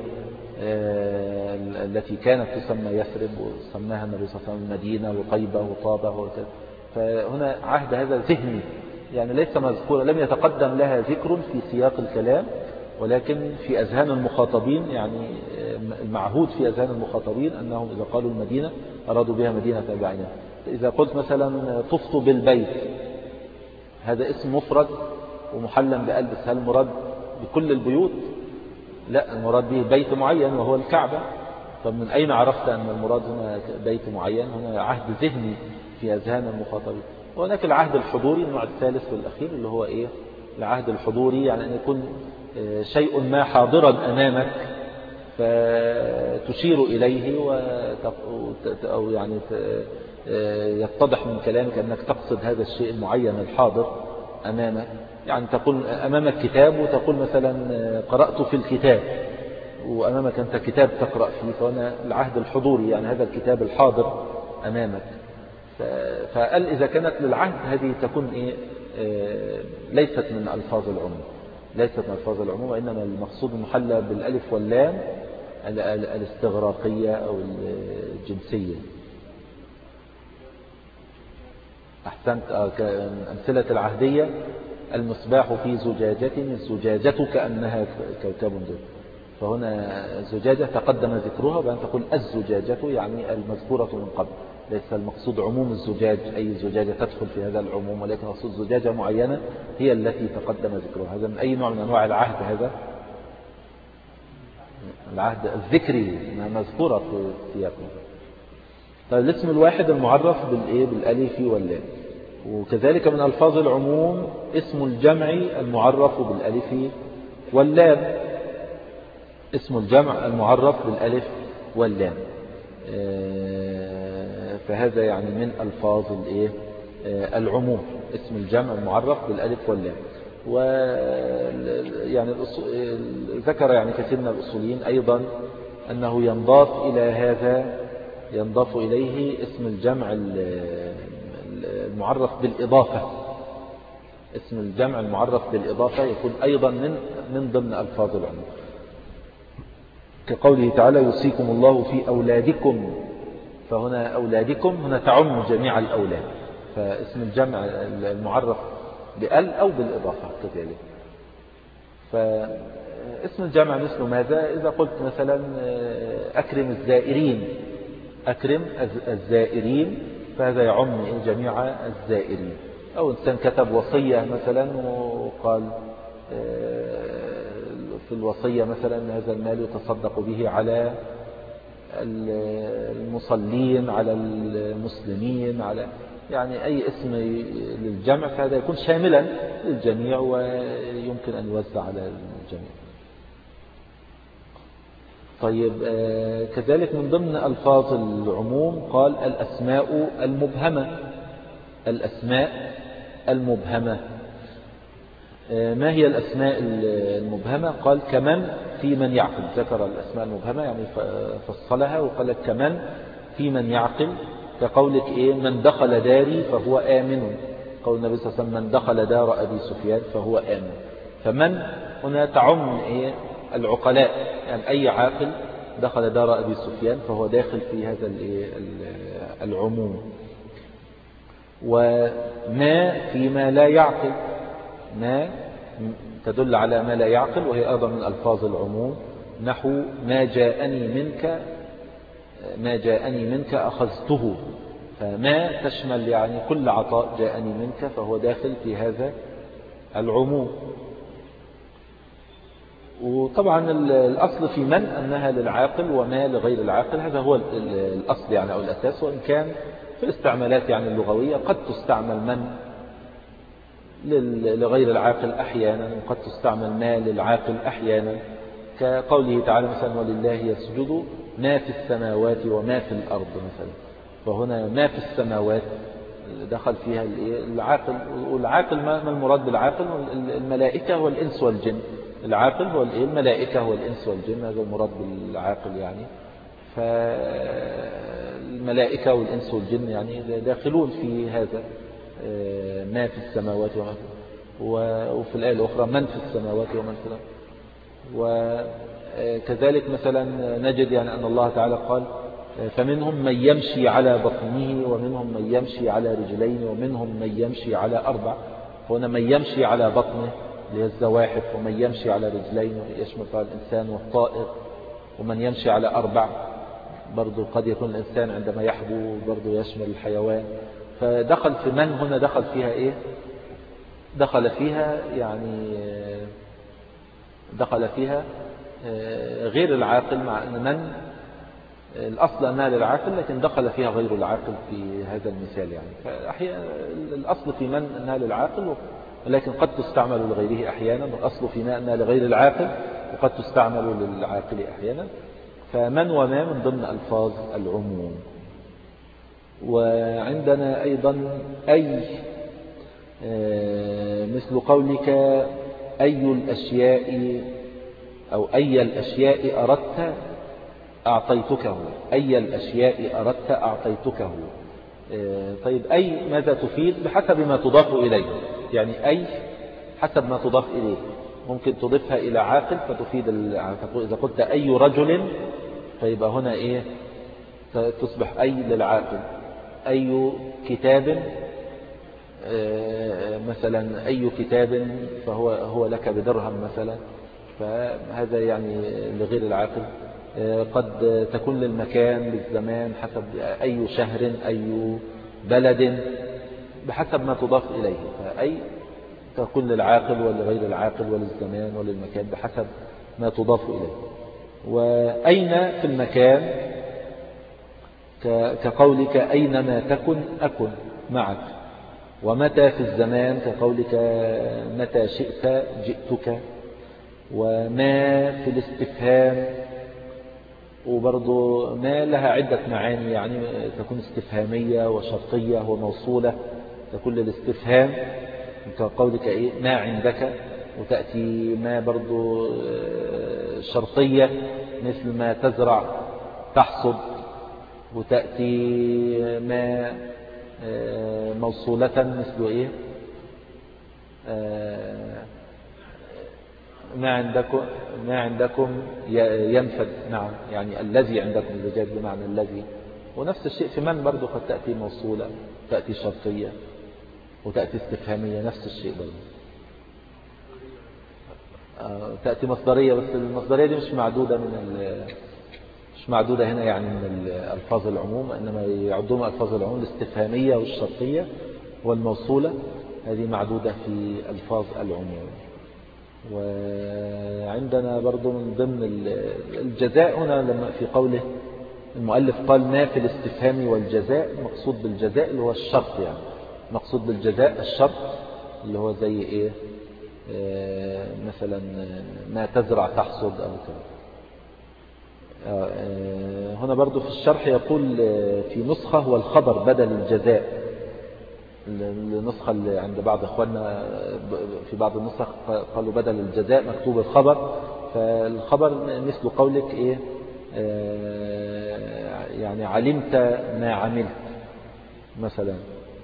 التي كانت تسمى يثرب وسماها النبي صلى الله عليه وسلم المدينة وطيبة وطابة وكذا. فهنا عهد هذا ذهني، يعني ليس مذكورا، لم يتقدم لها ذكر في سياق الكلام، ولكن في أذهان المخاطبين يعني المعهود في أذهان المخاطبين أنهم إذا قالوا المدينة أرادوا بها مدينة بعينها. إذا قلت مثلا طفت بالبيت، هذا اسم مفرد ومحلم بألبس، هل المراد بكل البيوت؟ لا، المراد به بيت معين وهو الكعبة. فمن أين عرفت أن المراد هنا بيت معين؟ هنا عهد ذهني في أذهان المخاطبين. وهناك العهد الحضوري النوع الثالث والأخير اللي هو إيه؟ العهد الحضوري، يعني أن يكون شيء ما حاضرا أمامك فتشير إليه أو يعني يتضح من كلامك أنك تقصد هذا الشيء المعين الحاضر أمامك. يعني تقول أمامك كتاب وتقول مثلا قرأت في الكتاب، وأمامك أنت كتاب تقرأ فيه، فهنا العهد الحضوري يعني هذا الكتاب الحاضر أمامك. فقال إذا كانت للعهد هذه تكون إيه؟ ليست من ألفاظ العموم، ليست من ألفاظ العموم، وإنما المقصود المحلى بالألف واللام الاستغراقية أو الجنسية. أحسنت. أمثلة العهدية المصباح في زجاجة، الزجاجة كأنها كوكب دري، فهنا زجاجة تقدم ذكرها وبعدين تقول الزجاجة يعني المذكورة من قبل، ليس المقصود عموم الزجاج أي زجاجة تدخل في هذا العموم، ولكن المقصود زجاجة معينة هي التي تقدم ذكرها. هذا من أي نوع من أنواع العهد؟ هذا العهد الذكري مذكورة في سياقه. طيب الاسم الواحد المعرف بالإيه؟ بالألف واللام. وكذلك من ألفاظ العموم اسم الجمع المعرف بالألف واللام، اسم الجمع المعرف بالألف واللام، فهذا يعني من ألفاظ الإيه؟ العموم، اسم الجمع المعرف بالألف واللام. ويعني ذكر يعني كثير من الأصوليين أيضا أنه ينضاف إلى هذا، ينضاف إليه اسم الجمع المعرف بالإضافة، اسم الجمع المعرف بالإضافة يكون أيضا من من ضمن ألفاظ العموم، كقوله تعالى يوصيكم الله في أولادكم، فهنا أولادكم هنا تعم جميع الأولاد، فاسم الجمع المعرف بأل أو بالإضافة كذلك. فاسم الجمع مثل ماذا؟ إذا قلت مثلا أكرم الزائرين، أكرم الزائرين، فهذا يعم جميع الزائرين. أو إنسان كتب وصية مثلا وقال في الوصية مثلا هذا المال يتصدق به على المصلين، على المسلمين، على يعني أي اسم للجمع، فهذا يكون شاملا للجميع ويمكن أن يوزع على الجميع. طيب كذلك من ضمن ألفاظ العموم قال الأسماء المبهمة، الأسماء المبهمة. ما هي الأسماء المبهمة؟ قال كمن في من يعقل، ذكر الأسماء المبهمة يعني فصلها وقال كمن في من يعقل، كقولك إيه من دخل داري فهو آمن، قول النبي صلى الله عليه وسلم من دخل دار أبي سفيان فهو آمن. فمن هنا تعم إيه العقلاء، يعني أي عاقل دخل دار أبي سفيان فهو داخل في هذا العموم. وما فيما لا يعقل، ما تدل على ما لا يعقل وهي أيضا من ألفاظ العموم، نحو ما جاءني منك ما جاءني منك أخذته، فما تشمل يعني كل عطاء جاءني منك، فهو داخل في هذا العموم. وطبعا الأصل في من أنها للعاقل وما لغير العاقل، هذا هو الأصل يعني أو الأساس، وإن كان في الاستعمالات يعني اللغوية قد تستعمل من لغير العاقل أحيانا، وقد تستعمل ما للعاقل أحيانا، كقوله تعالى مثلا ولله يسجد ما في السماوات وما في الأرض مثلا، فهنا ما في السماوات دخل فيها العاقل، والعاقل ما المراد بالعاقل؟ الملائكة والإنس والجن. العاقل هو الملائكة والإنس والجن، هذا المراد بالعاقل يعني. فالملائكة والإنس والجن يعني داخلون في هذا ما في السماوات وما في، وفي الآية الأخرى من في السماوات ومن في الأرض. وكذلك مثلا نجد يعني أن الله تعالى قال فمنهم من يمشي على بطنه ومنهم من يمشي على رجلين ومنهم من يمشي على أربع، فهنا من يمشي على بطنه اللي هي الزواحف، ومن يمشي على رجلين يشمل الإنسان والطائر، ومن يمشي على أربع برضو قد يكون الإنسان عندما يحبو برضو يشمل الحيوان. فدخل في من هنا دخل فيها إيه؟ دخل فيها يعني دخل فيها غير العاقل، مع أن من الأصل أنها للعاقل لكن دخل فيها غير العاقل في هذا المثال يعني. فأحيانا الأصل في من أنها للعاقل، ولكن قد تستعمل لغيره أحيانا، والأصل في ما أنها لغير العاقل وقد تستعمل للعاقل أحيانا. فمن وما من ضمن ألفاظ العموم. وعندنا أيضا أي، مثل قولك أي الأشياء أو أي الأشياء أردت أعطيتكه، أي الأشياء أردت أعطيتكه. طيب أي ماذا تفيد؟ بحسب ما تضاف إليه، يعني أي حسب ما تضاف إليه، ممكن تضيفها إلى عاقل فتفيد العاقل. إذا قلت أي رجل فيبقى هنا إيه؟ تصبح أي للعاقل. أي كتاب مثلا، أي كتاب فهو هو لك بدرهم مثلا، فهذا يعني لغير العاقل. قد تكون للمكان للزمان، حسب أي شهر أي بلد، بحسب ما تضاف إليه. فأي تكون للعاقل ولغير العاقل وللزمان وللمكان بحسب ما تضاف إليه. وأين في المكان كقولك أينما تكن أكن معك. ومتى في الزمان كقولك متى شئت جئتك. وما في الاستفهام، وبرضو ما لها عدة معاني، يعني تكون استفهامية وشرطية وموصولة، تكون للاستفهام كقولك إيه ما عندك. وتأتي ما برضو شرطية مثل ما تزرع تحصد. وتأتي ما موصولة مثل إيه ما عندكم ما عندكم ينفد. نعم، يعني الذي عندكم إذا جاءت بمعنى الذي. ونفس الشيء في من برضو قد تأتي موصولة، تأتي شرطية، وتأتي استفهامية، نفس الشيء برضو. تأتي مصدرية، بس المصدرية دي مش معدودة من مش معدودة هنا يعني من ألفاظ العموم، إنما يعدون ألفاظ العموم الاستفهامية والشرطية والموصولة، هذه معدودة في ألفاظ العموم. وعندنا برضو من ضمن الجزاء هنا لما في قوله المؤلف قال ما في الاستفهام والجزاء، مقصود بالجزاء اللي هو الشرط، يعني مقصود بالجزاء الشرط اللي هو زي إيه آه مثلا ما تزرع تحصد أو كذا. آه هنا برضو في الشرح يقول في نسخة هو الخبر بدل الجزاء. النسخة اللي عند بعض إخواننا في بعض النسخ قالوا بدل الجزاء مكتوب الخبر، فالخبر مثل قولك إيه آه يعني علمت ما عملت مثلا.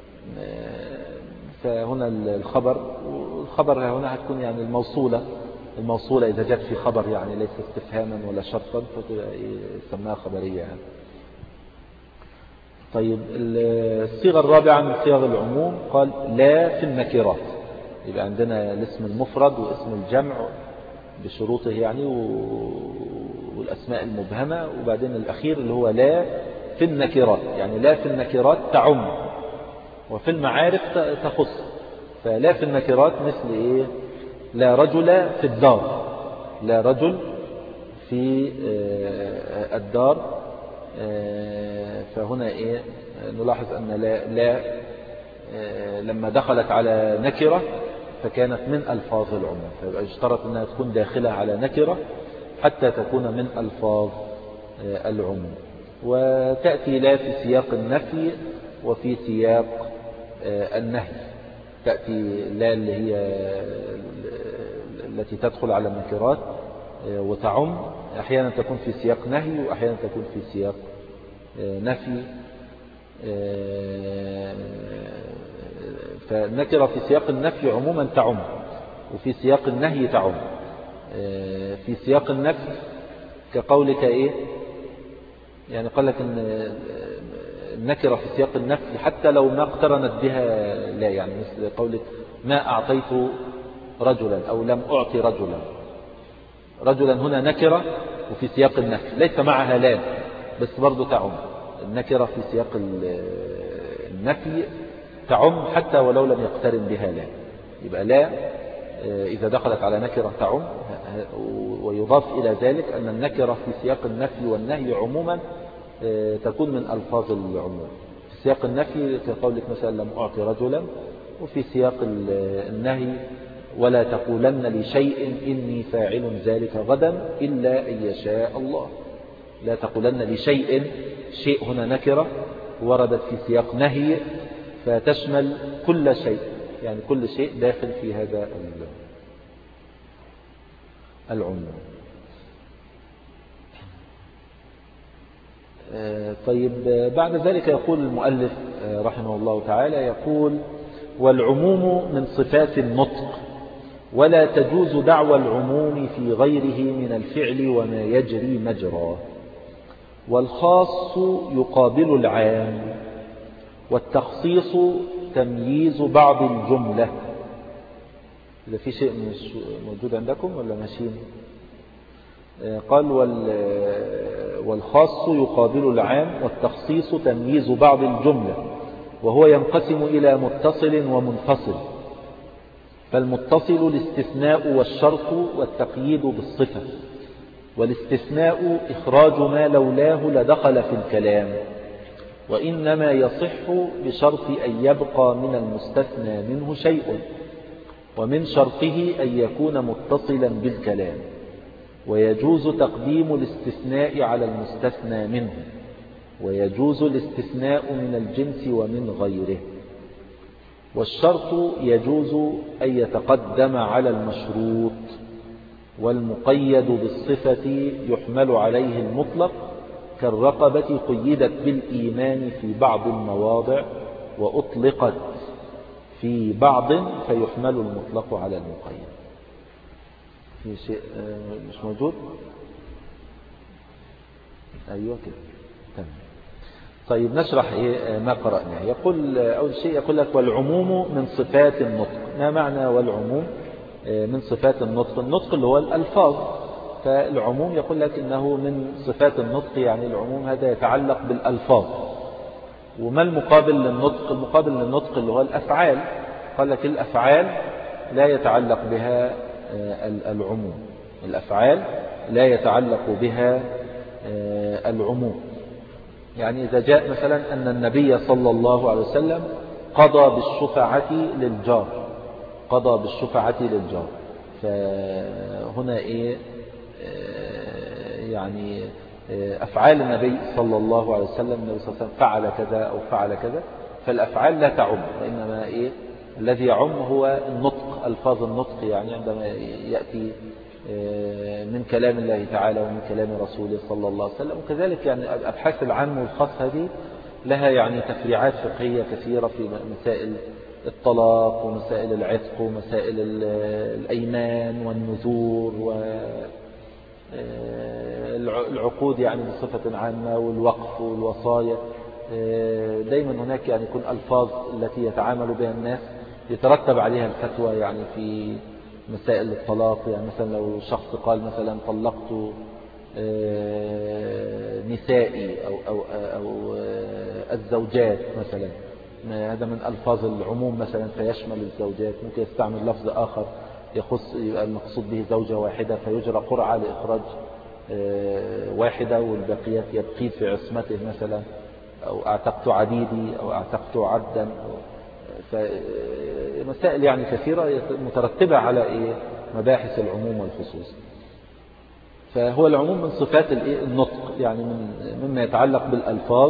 فهنا الخبر، والخبر هنا هتكون يعني الموصولة الموصولة إذا جاءت في خبر يعني ليس استفهاما ولا شرطا فسماها خبرية يعني. طيب الصيغة الرابعة من صيغ العموم قال لا في النكرات. يبقى عندنا الاسم المفرد واسم الجمع بشروطه يعني، الأسماء المبهمة، وبعدين الأخير اللي هو لا في النكرات، يعني لا في النكرات تعم وفي المعارف تخص. فلا في النكرات مثل إيه؟ لا رجل في الدار، لا رجل في الدار. فهنا إيه؟ نلاحظ أن لا, لا لما دخلت على نكرة فكانت من ألفاظ العموم، فيبقى اشترط أنها تكون داخلة على نكرة حتى تكون من ألفاظ العموم. وتأتي لا في سياق النفي وفي سياق النهي. تأتي لا اللي هي التي تدخل على النكرات وتعم، أحيانا تكون في سياق نهي وأحيانا تكون في سياق نفي. فالنكرة في سياق النفي عموما تعم، وفي سياق النهي تعم. في سياق النفي كقولك إيه؟ يعني قال لك إن النكرة في سياق النفي حتى لو ما اقترنت بها لا، يعني مثل قولك ما أعطيت رجلا أو لم أعطي رجلا. رجلا هنا نكرة وفي سياق النفي ليس معها لا، بس برضو تعم. النكرة في سياق النفي تعم حتى ولو لم يقترن بها لا. يبقى لا إذا دخلت على نكرة تعم. ويضاف إلى ذلك أن النكرة في سياق النفي والنهي عموما تكون من ألفاظ العموم. في سياق النفي كقولك مثلا لم أعطي رجلا، وفي سياق النهي ولا تقولن لشيء إني فاعل ذلك غدا إلا أن يشاء الله. لا تقولن لشيء، شيء هنا نكرة وردت في سياق نهي فتشمل كل شيء، يعني كل شيء داخل في هذا العموم. طيب بعد ذلك يقول المؤلف رحمه الله تعالى، يقول والعموم من صفات النطق، ولا تجوز دعوى العموم في غيره من الفعل وما يجري مجراه. والخاص يقابل العام، والتخصيص تمييز بعض الجملة. إذا في شيء مش موجود عندكم ولا ماشيين؟ قال والخاص يقابل العام، والتخصيص تمييز بعض الجملة، وهو ينقسم إلى متصل ومنفصل. فالمتصل الاستثناء والشرط والتقييد بالصفة، والاستثناء إخراج ما لولاه لدخل في الكلام، وإنما يصح بشرط أن يبقى من المستثنى منه شيء، ومن شرطه أن يكون متصلا بالكلام. ويجوز تقديم الاستثناء على المستثنى منه، ويجوز الاستثناء من الجنس ومن غيره. والشرط يجوز أن يتقدم على المشروط، والمقيد بالصفة يحمل عليه المطلق، كالرقبة قيدت بالإيمان في بعض المواضع وأطلقت في بعض فيحمل المطلق على المقيد. في شيء مش موجود؟ أيوة كده تمام. طيب نشرح إيه ما قرأناه. يقول أول شيء يقول لك والعموم من صفات النطق. ما معنى والعموم من صفات النطق؟ النطق اللي هو الألفاظ، فالعموم يقول لك إنه من صفات النطق، يعني العموم هذا يتعلق بالألفاظ. وما المقابل للنطق؟ المقابل للنطق اللي هو الأفعال. قال لك الأفعال لا يتعلق بها العموم، الأفعال لا يتعلق بها العموم. يعني إذا جاء مثلا أن النبي صلى الله عليه وسلم قضى بالشفعة للجار، قضى بالشفعة للجار، فهنا إيه يعني أفعال النبي صلى الله عليه وسلم، النبي صلى الله عليه وسلم فعل كذا أو فعل كذا، فالأفعال لا تعم، وإنما إيه الذي يعم هو النطق، ألفاظ النطق. يعني عندما يأتي من كلام الله تعالى ومن كلام رسوله صلى الله عليه وسلم. وكذلك يعني أبحاث العام والخاص هذه لها يعني تفريعات فقهية كثيرة في مسائل الطلاق ومسائل العتق ومسائل الأيمان والنذور والعقود يعني بصفة عامة والوقف والوصايا. دايما هناك يعني يكون ألفاظ التي يتعامل بها الناس يترتب عليها الفتوى، يعني في مسائل الطلاق. يعني مثلا لو شخص قال مثلا طلقت نسائي أو, أو, أو الزوجات مثلا، هذا من ألفاظ العموم مثلا فيشمل الزوجات. ممكن يستعمل لفظ آخر يخص يبقى المقصود به زوجة واحدة فيجرى قرعة لإخراج واحدة والبقيات يبقيت في عصمته مثلا، أو أعتقت عبيدي أو أعتقت عبدا. فمسائل يعني كثيرة مترتبة على إيه؟ مباحث العموم والخصوص. فهو العموم من صفات النطق، يعني من مما يتعلق بالألفاظ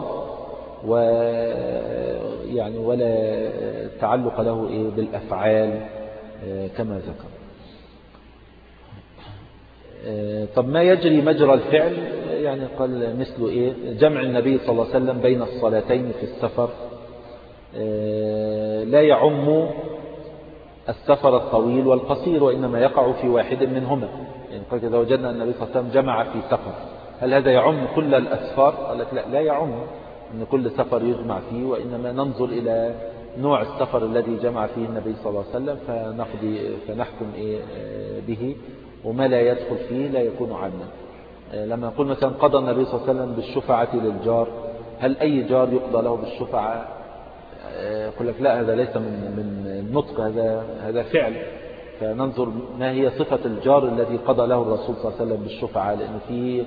ويعني ولا تعلق له إيه بالأفعال كما ذكر. طب ما يجري مجرى الفعل؟ يعني قال مثل إيه؟ جمع النبي صلى الله عليه وسلم بين الصلاتين في السفر لا يعم السفر الطويل والقصير، وإنما يقع في واحد منهما. يعني قال إذا وجدنا أن النبي صلى الله عليه وسلم جمع في سفر، هل هذا يعم كل الأسفار؟ قال لك لا، لا يعم أن كل سفر يجمع فيه، وإنما ننظر إلى نوع السفر الذي جمع فيه النبي صلى الله عليه وسلم فنقضي فنحكم إيه به، وما لا يدخل فيه لا يكون عاما. لما نقول مثلا قضى النبي صلى الله عليه وسلم بالشفعة للجار، هل أي جار يقضى له بالشفعة؟ يقول لك لا، هذا ليس من من النطق، هذا هذا فعل. فننظر ما هي صفة الجار الذي قضى له الرسول صلى الله عليه وسلم بالشفعة، لأن في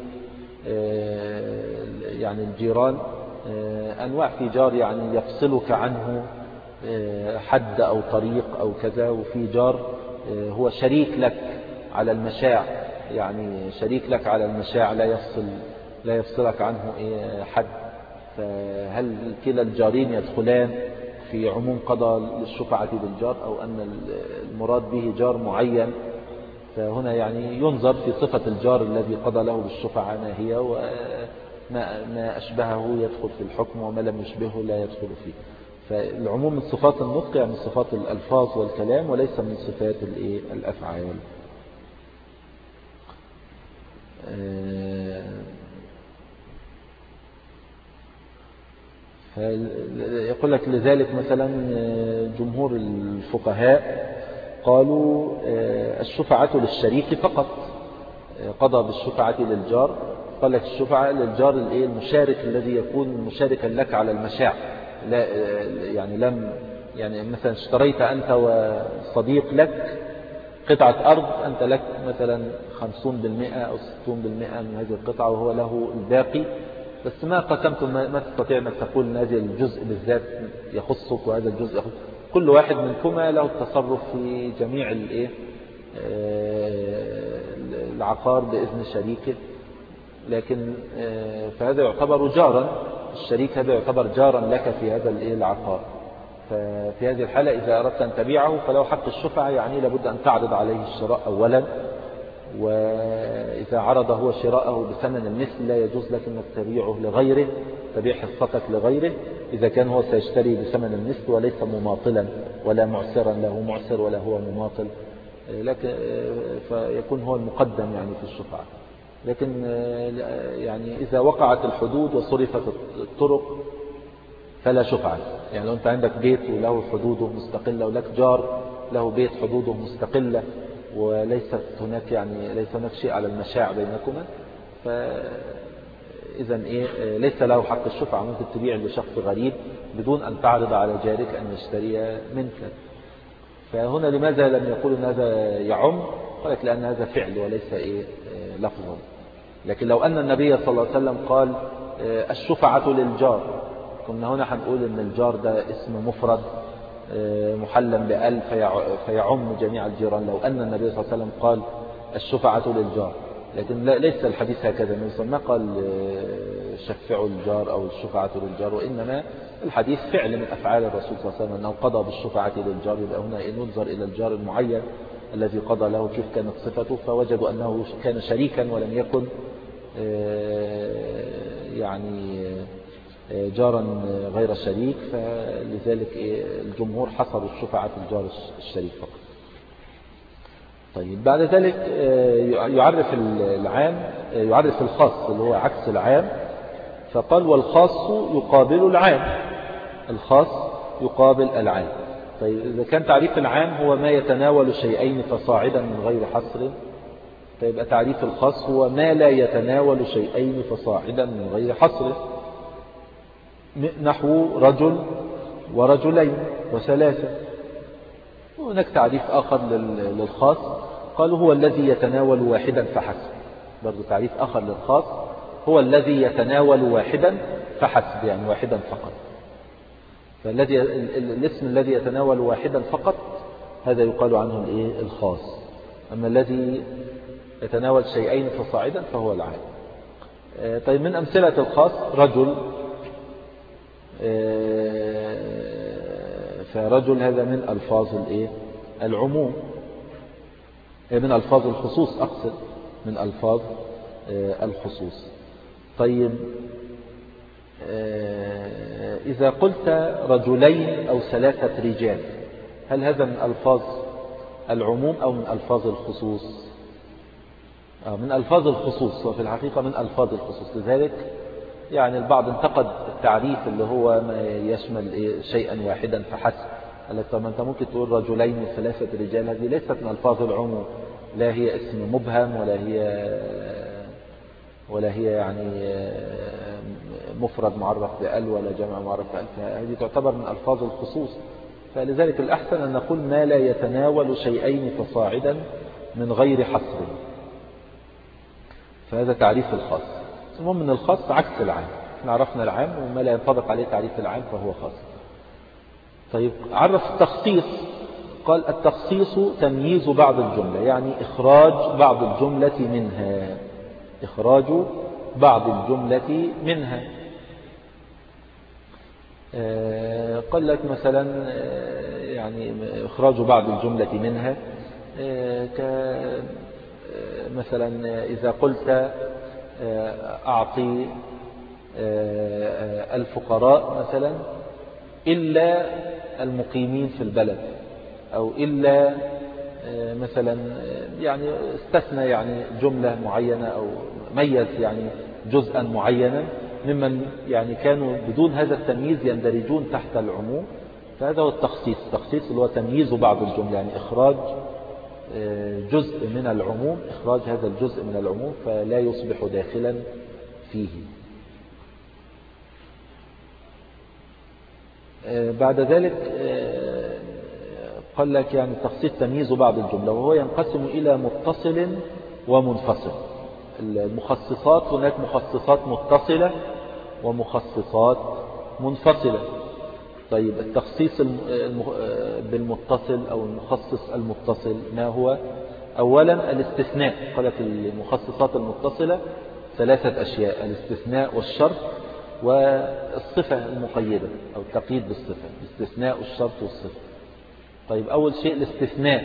يعني الجيران أنواع، في جار يعني يفصلك عنه حد أو طريق أو كذا، وفي جار هو شريك لك على المشاع، يعني شريك لك على المشاع لا يفصل لا يفصلك عنه حد. فهل كلا الجارين يدخلان في عموم قضى للشفعة بالجار، أو أن المراد به جار معين؟ فهنا يعني ينظر في صفة الجار الذي قضى له بالشفعة ما هي، وما ما أشبهه يدخل في الحكم، وما لم يشبهه لا يدخل فيه. فالعموم من صفات النطق يعني من صفات الألفاظ والكلام، وليس من صفات الأفعال. يقول لك لذلك مثلا جمهور الفقهاء قالوا الشفعة للشريك فقط، قضى بالشفعة للجار. قال لك الشفعة للجار المشارك الذي يكون مشاركا لك على المشاع، لا يعني لم يعني مثلا اشتريت أنت وصديق لك قطعة أرض، أنت لك مثلا خمسون بالمئة أو ستون بالمئة من هذه القطعة وهو له الباقي، بس ما قسمتم، ما تستطيع أنك تقول أن هذا الجزء بالذات يخصك وهذا الجزء يخصك. كل واحد منكما له التصرف في جميع الايه العقار بإذن شريكه، لكن فهذا يعتبر جارا، الشريك هذا يعتبر جارا لك في هذا العقار. ففي هذه الحالة إذا أردت أن تبيعه فله حق الشفعة، يعني لابد أن تعرض عليه الشراء أولا، وإذا عرض هو شراءه بثمن المثل لا يجوز لك أنك تبيعه لغيره، تبيع حصتك لغيره إذا كان هو سيشتري بثمن المثل وليس مماطلا ولا معسرا، له معسر ولا هو مماطل، لكن فيكون هو المقدم يعني في الشفعة. لكن يعني إذا وقعت الحدود وصرفت الطرق فلا شفعة. يعني لو أنت عندك بيت وله حدوده مستقلة، ولك جار له بيت حدوده مستقلة، وليست هناك يعني ليس هناك شيء على المشاع بينكما، فإذا إيه ليس له حق الشفعة. ممكن تبيع لشخص غريب بدون أن تعرض على جارك أن يشتري منك. فهنا لماذا لم يقول أن هذا يعم؟ قال لك لأن هذا فعل وليس إيه لفظا. لكن لو أن النبي صلى الله عليه وسلم قال الشفعة للجار، كنا هنا هنقول أن الجار ده اسم مفرد محلم بأل فيعم جميع الجيران، لو أن النبي صلى الله عليه وسلم قال الشفعة للجار. لكن ليس الحديث هكذا، النبي صلى الله عليه وسلم ما قال شفعوا الجار أو الشفعة للجار، وإنما الحديث فعل من أفعال الرسول صلى الله عليه وسلم أنه قضى بالشفعة للجار. يبقى هنا ننظر إلى الجار المعين الذي قضى له، شوف كانت صفته، فوجدوا أنه كان شريكا ولم يكن يعني جارا غير شريك، فلذلك الجمهور حصروا الشفعة في الجار الشريك فقط. طيب بعد ذلك يعرف العام، يعرف الخاص اللي هو عكس العام، فقال والخاص يقابل العام، الخاص يقابل العام. طيب إذا كان تعريف العام هو ما يتناول شيئين فصاعدا من غير حصر، فيبقى تعريف الخاص هو ما لا يتناول شيئين فصاعدا من غير حصر، نحو رجل ورجلين وثلاثة. وهناك تعريف آخر للخاص قالوا هو الذي يتناول واحدا فحسب، برضو تعريف آخر للخاص هو الذي يتناول واحدا فحسب، يعني واحدا فقط. فالذي الاسم الذي يتناول واحدا فقط هذا يقال عنه الايه الخاص، أما الذي يتناول شيئين فصاعدا فهو العام. طيب من أمثلة الخاص رجل، فرجل هذا من ألفاظ الايه العموم، من ألفاظ الخصوص أقصد، من ألفاظ الخصوص. طيب إذا قلت رجلين أو ثلاثة رجال هل هذا من ألفاظ العموم أو من ألفاظ الخصوص؟ من ألفاظ الخصوص، وفي الحقيقة من ألفاظ الخصوص. لذلك يعني البعض انتقد التعريف اللي هو ما يشمل شيئا واحدا فحسب، قال لك طب أنت ممكن تقول رجلين وثلاثة رجال، هذه ليست من ألفاظ العموم، لا هي اسم مبهم ولا هي ولا هي يعني مفرد معرف بأل ولا جمع معرف بأل، فهذه تعتبر من ألفاظ الخصوص. فلذلك الأحسن أن نقول ما لا يتناول شيئين فصاعدا من غير حصر، فهذا تعريف الخاص. المهم من الخاص عكس العام، احنا عرفنا العام وما لا ينطبق عليه تعريف العام فهو خاص. طيب عرف التخصيص، قال التخصيص تمييز بعض الجملة، يعني إخراج بعض الجملة منها، إخراج بعض الجملة منها. قال لك مثلا يعني إخراج بعض الجملة منها مثلا إذا قلت أعطي الفقراء مثلا إلا المقيمين في البلد، أو إلا مثلا يعني استثنى يعني جملة معينة أو ميز يعني جزءا معينا ممن يعني كانوا بدون هذا التمييز يندرجون تحت العموم، فهذا هو التخصيص. التخصيص اللي هو تمييز بعض الجملة، يعني إخراج جزء من العموم، إخراج هذا الجزء من العموم فلا يصبح داخلا فيه. بعد ذلك قال لك يعني التخصيص تمييز بعض الجملة، وهو ينقسم إلى متصل ومنفصل. المخصصات هناك مخصصات متصلة ومخصصات منفصلة. طيب التخصيص بالمتصل أو المخصص المتصل ما هو؟ أولا الاستثناء، قال لك المخصصات المتصلة ثلاثة أشياء: الاستثناء والشرط والصفة المقيدة أو التقييد بالصفة، الاستثناء والشرط والصفة. طيب أول شيء الاستثناء.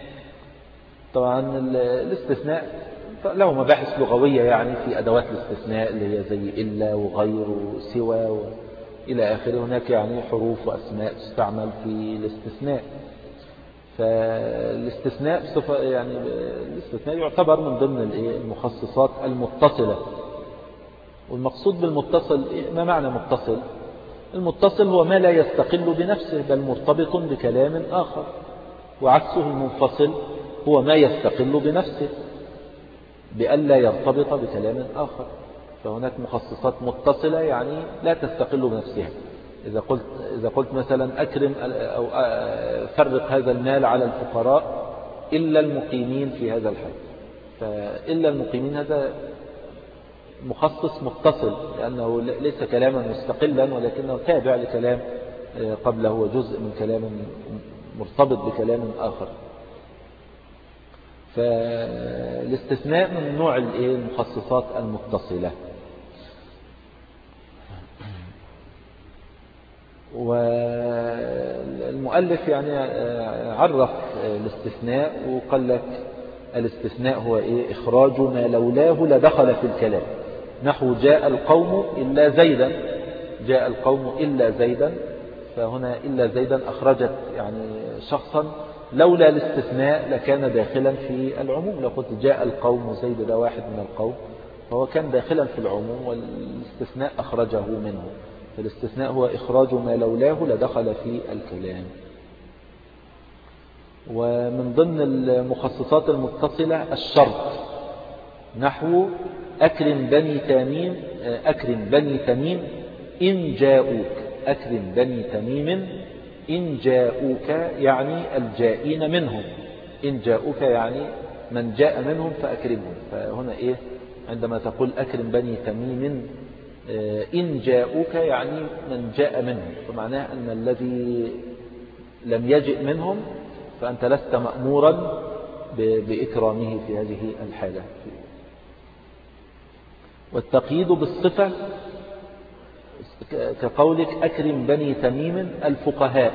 طبعا الاستثناء له مباحث لغوية يعني في أدوات الاستثناء اللي هي زي إلا وغير وسوى إلى آخره، هناك يعني حروف وأسماء تستعمل في الاستثناء. فالاستثناء بصفة يعني الاستثناء يعتبر من ضمن المخصصات المتصلة. والمقصود بالمتصل ما معنى متصل؟ المتصل هو ما لا يستقل بنفسه بل مرتبط بكلام آخر، وعكسه المنفصل هو ما يستقل بنفسه بألا يرتبط بكلام آخر. فهناك مخصصات متصلة يعني لا تستقل بنفسها. إذا قلت, إذا قلت مثلا أكرم أو فرق هذا المال على الفقراء إلا المقيمين في هذا الحي، فإلا المقيمين هذا مخصص متصل لأنه ليس كلاما مستقلا ولكنه تابع لكلام قبله وجزء من كلام مرتبط بكلام آخر. فالاستثناء من نوع المخصصات المتصلة. والمؤلف يعني عرف الاستثناء وقال لك الاستثناء هو إيه؟ إخراج ما لولاه لدخل في الكلام، نحو جاء القوم إلا زيدا، جاء القوم إلا زيدا، فهنا إلا زيدا أخرجت يعني شخصا لولا الاستثناء لكان داخلا في العموم. لو قلت جاء القوم زيد ده واحد من القوم فهو كان داخلا في العموم والاستثناء أخرجه منه. فالاستثناء هو إخراج ما لولاه لدخل في الكلام. ومن ضمن المخصصات المتصلة الشرط، نحو أكرم بني تميم أكرم بني تميم إن جاءوك أكرم بني تميم إن جاءوك يعني الجائين منهم إن جاءوك يعني من جاء منهم فأكرمهم. فهنا إيه عندما تقول أكرم بني تميم إن جاءوك يعني من جاء منهم، فمعناه أن الذي لم يجئ منهم فأنت لست مأمورا بإكرامه في هذه الحالة. والتقييد بالصفة كقولك أكرم بني تميم الفقهاء،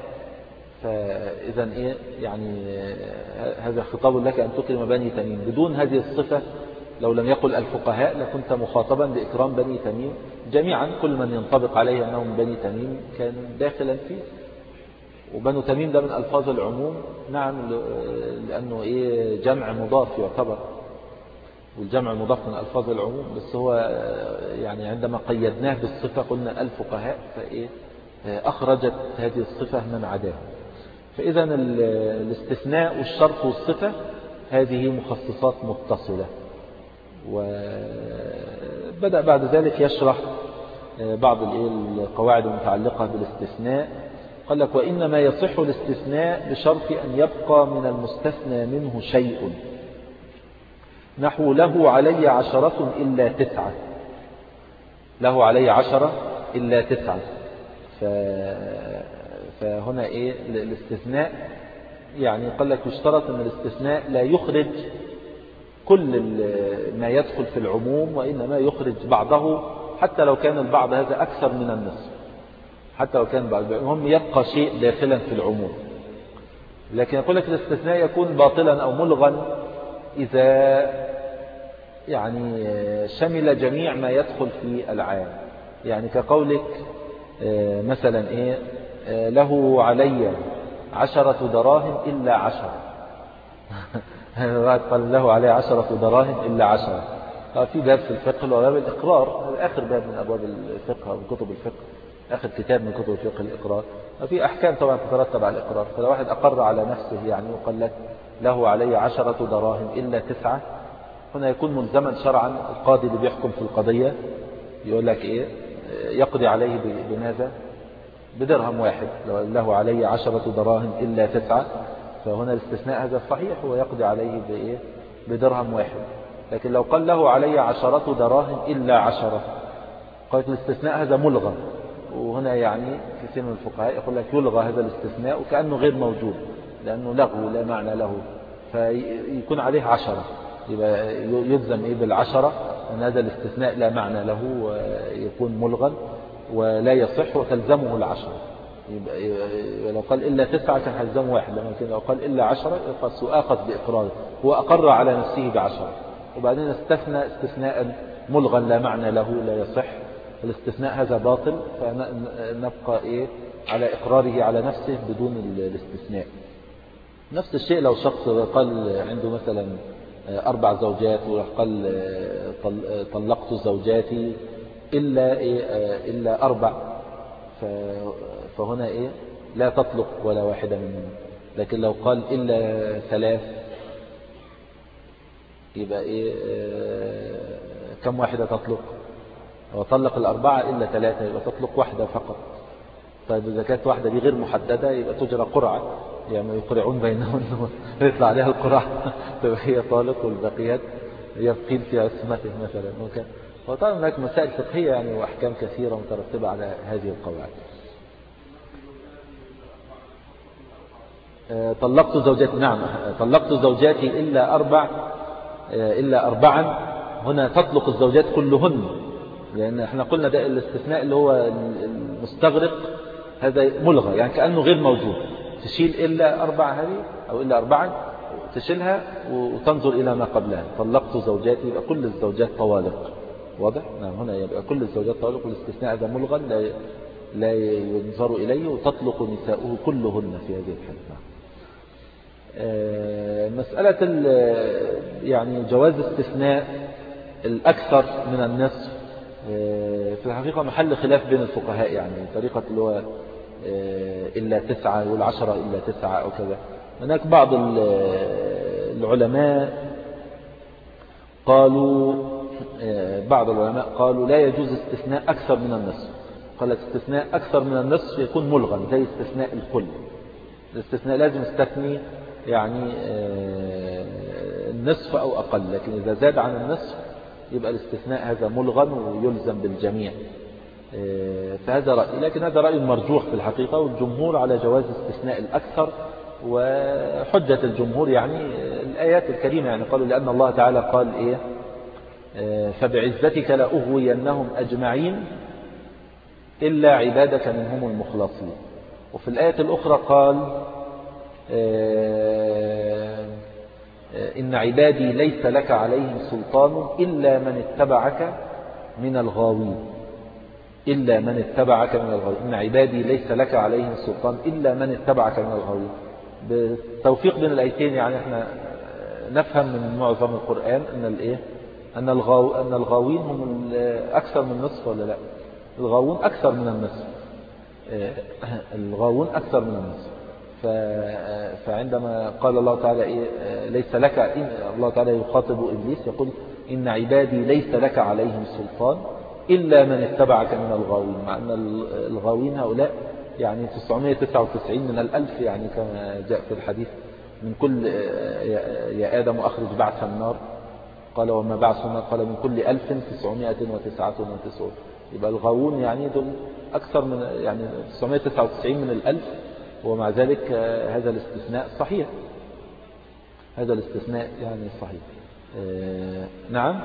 فإذا إيه يعني هذا خطاب لك أن تكرم بني تميم بدون هذه الصفة. لو لم يقل الفقهاء لكنت مخاطبا بإكرام بني تميم جميعا، كل من ينطبق عليه أنهم بني تميم كان داخلا فيه. وبنو تميم ده من ألفاظ العموم، نعم، لأنه إيه جمع مضاف يعتبر، والجمع مضاف من ألفاظ العموم، بس هو يعني عندما قيدناه بالصفة قلنا الفقهاء فإيه أخرجت هذه الصفة من عداه. فإذا الاستثناء والشرط والصفة هذه مخصصات متصلة. وبدأ بعد ذلك يشرح بعض القواعد المتعلقة بالاستثناء. قال لك وإنما يصح الاستثناء بشرط أن يبقى من المستثنى منه شيء، نحو له علي عشرة إلا تسعة، له علي عشرة إلا تسعة. فهنا إيه الاستثناء يعني قال لك يشترط أن الاستثناء لا يخرج كل ما يدخل في العموم، وإنما يخرج بعضه، حتى لو كان البعض هذا أكثر من النصف، حتى لو كان بعض المهم يبقى شيء داخلا في العموم. لكن يقول لك الاستثناء يكون باطلا أو ملغا إذا يعني شمل جميع ما يدخل في العام. يعني كقولك مثلا إيه له علي عشرة دراهم إلا عشرة قال له علي عشرة دراهم إلا عشرة. في باب في الفقه وباب الإقرار، هذا آخر باب من أبواب الفقه أو كتب الفقه، آخر كتاب من كتب الفقه الإقرار. في أحكام طبعا تترتب على الإقرار. فلو واحد أقر على نفسه يعني وقال لك له علي عشرة دراهم إلا تسعة، هنا يكون ملزما شرعا. القاضي اللي بيحكم في القضية يقول لك إيه يقضي عليه بماذا؟ بدرهم واحد. لو له علي عشرة دراهم إلا تسعة، فهنا الاستثناء هذا صحيح، هو يقضي عليه بإيه؟ بدرهم واحد. لكن لو قال له علي عشرة دراهم إلا عشرة، قالت الاستثناء هذا ملغى. وهنا يعني كثير من الفقهاء يقول لك يلغى هذا الاستثناء وكأنه غير موجود، لأنه لغو لا معنى له، فيكون عليه عشرة، يبقى يلزم إيه بالعشرة، أن هذا الاستثناء لا معنى له ويكون ملغا ولا يصح وتلزمه العشرة. يبقى, يبقى لو قال إلا تسعة كان هلزمه واحد، لكن لو قال إلا عشرة سأخذ بإقراره، هو أقر على نفسه بعشرة وبعدين استثنى استثناء ملغا لا معنى له لا يصح. الاستثناء هذا باطل، فنبقى إيه على إقراره على نفسه بدون الاستثناء. نفس الشيء لو شخص قال عنده مثلا أربع زوجات وقال طلقت زوجاتي إلا إيه إلا أربع، فهنا إيه لا تطلق ولا واحدة منهم. لكن لو قال إلا ثلاث يبقى إيه كم واحدة تطلق؟ وطلق الأربعة إلا ثلاثة يبقى تطلق واحدة فقط. طيب إذا كانت واحدة دي غير محددة يبقى تجرى قرعة، يعني يقرعون بينهم ويطلع عليها القرعة تبقى هي طالق والبقيات يبقين في عصمته مثلا. وطبعا هناك مسائل فقهية يعني وأحكام كثيرة مترتبة على هذه القواعد. طلقت زوجاتي، نعم طلقت زوجاتي إلا أربع إلا أربعا، هنا تطلق الزوجات كلهن، لأن احنا قلنا ده الاستثناء اللي هو المستغرق هذا ملغى، يعني كأنه غير موجود. تشيل إلا أربع هذه أو إلا أربعا تشيلها وتنظر إلى ما قبلها. طلقت زوجاتي يبقى كل الزوجات طوالق، واضح؟ نعم هنا يبقى كل الزوجات طوالق، والاستثناء هذا ملغى لا لا ينظر إليه، وتطلق نساؤه كلهن في هذه الحالة. مسألة يعني جواز استثناء الأكثر من النصف في الحقيقة محل خلاف بين الفقهاء، يعني طريقة اللي هو إلا تسعة والعشرة إلا تسعة أو كذا. هناك بعض العلماء قالوا بعض العلماء قالوا لا يجوز استثناء أكثر من النصف. قال استثناء أكثر من النصف يكون ملغم زي استثناء الكل. الاستثناء لازم يستثني يعني النصف أو أقل، لكن إذا زاد عن النصف يبقى الاستثناء هذا ملغم ويلزم بالجميع. فهذا رأي، لكن هذا رأي مرجوح في الحقيقة، والجمهور على جواز استثناء الأكثر. وحجة الجمهور يعني الآيات الكريمة، يعني قالوا لأن الله تعالى قال إيه فبعزتك لأغوينهم أجمعين إلا عبادك منهم المخلصين. وفي الآية الأخرى قال إن عبادي ليس لك عليهم سلطان إلا من اتبعك من الغاوين إلا من اتبعك من الغاوين إن عبادي ليس لك عليهم سلطان إلا من اتبعك من الغاوين. بالتوفيق بين الآيتين يعني احنا نفهم من معظم القرآن أن الإيه أن الغاو أن الغاوين هم أكثر من نصف ولا لا؟ الغاوون أكثر من النصف. الغاوون أكثر من النصف. فعندما قال الله تعالى إيه ليس لك، الله تعالى يخاطب إبليس يقول إن عبادي ليس لك عليهم سلطان إلا من اتبعك من الغاوين، مع أن الغاوين هؤلاء يعني تسعمائة وتسعة وتسعين من الألف، يعني كما جاء في الحديث من كل يا آدم أخرج بعث النار، قال وما بعث النار قال من كل ألف تسعمائة وتسعة وتسعون. يبقى الغاوون يعني دول أكثر من يعني تسعمائة وتسعة وتسعين من الألف، ومع ذلك هذا الاستثناء صحيح. هذا الاستثناء يعني صحيح. نعم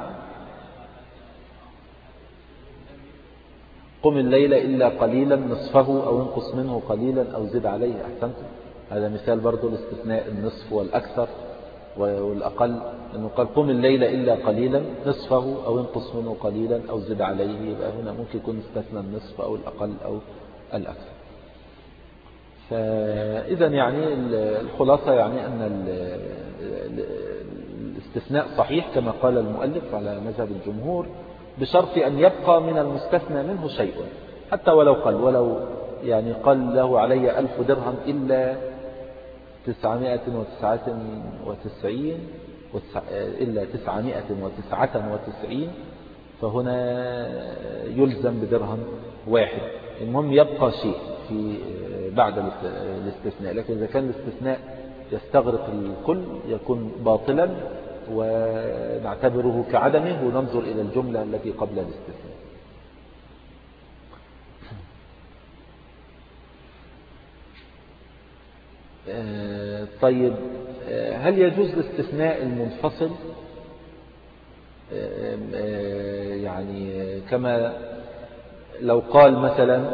قم الليل إلا قليلا نصفه أو انقص منه قليلا أو زد عليه. أحسنتم. هذا مثال برضو الاستثناء النصف والأكثر والأقل، أنه قال قم الليل إلا قليلا نصفه أو انقص منه قليلا أو زد عليه. يبقى هنا ممكن يكون استثنى النصف أو الأقل أو الأكثر. فإذا يعني الخلاصة يعني أن الاستثناء صحيح كما قال المؤلف على مذهب الجمهور، بشرط أن يبقى من المستثنى منه شيء حتى ولو قل، ولو يعني قال له علي ألف درهم إلا تسعمائة وتسعة وتسعين إلا تسعمائة وتسعة وتسعين، فهنا يلزم بدرهم واحد. المهم يبقى شيء في بعد الاستثناء، لكن إذا كان الاستثناء يستغرق الكل يكون باطلا ونعتبره كعدمه وننظر إلى الجملة التي قبل الاستثناء. طيب هل يجوز الاستثناء المنفصل؟ يعني كما لو قال مثلا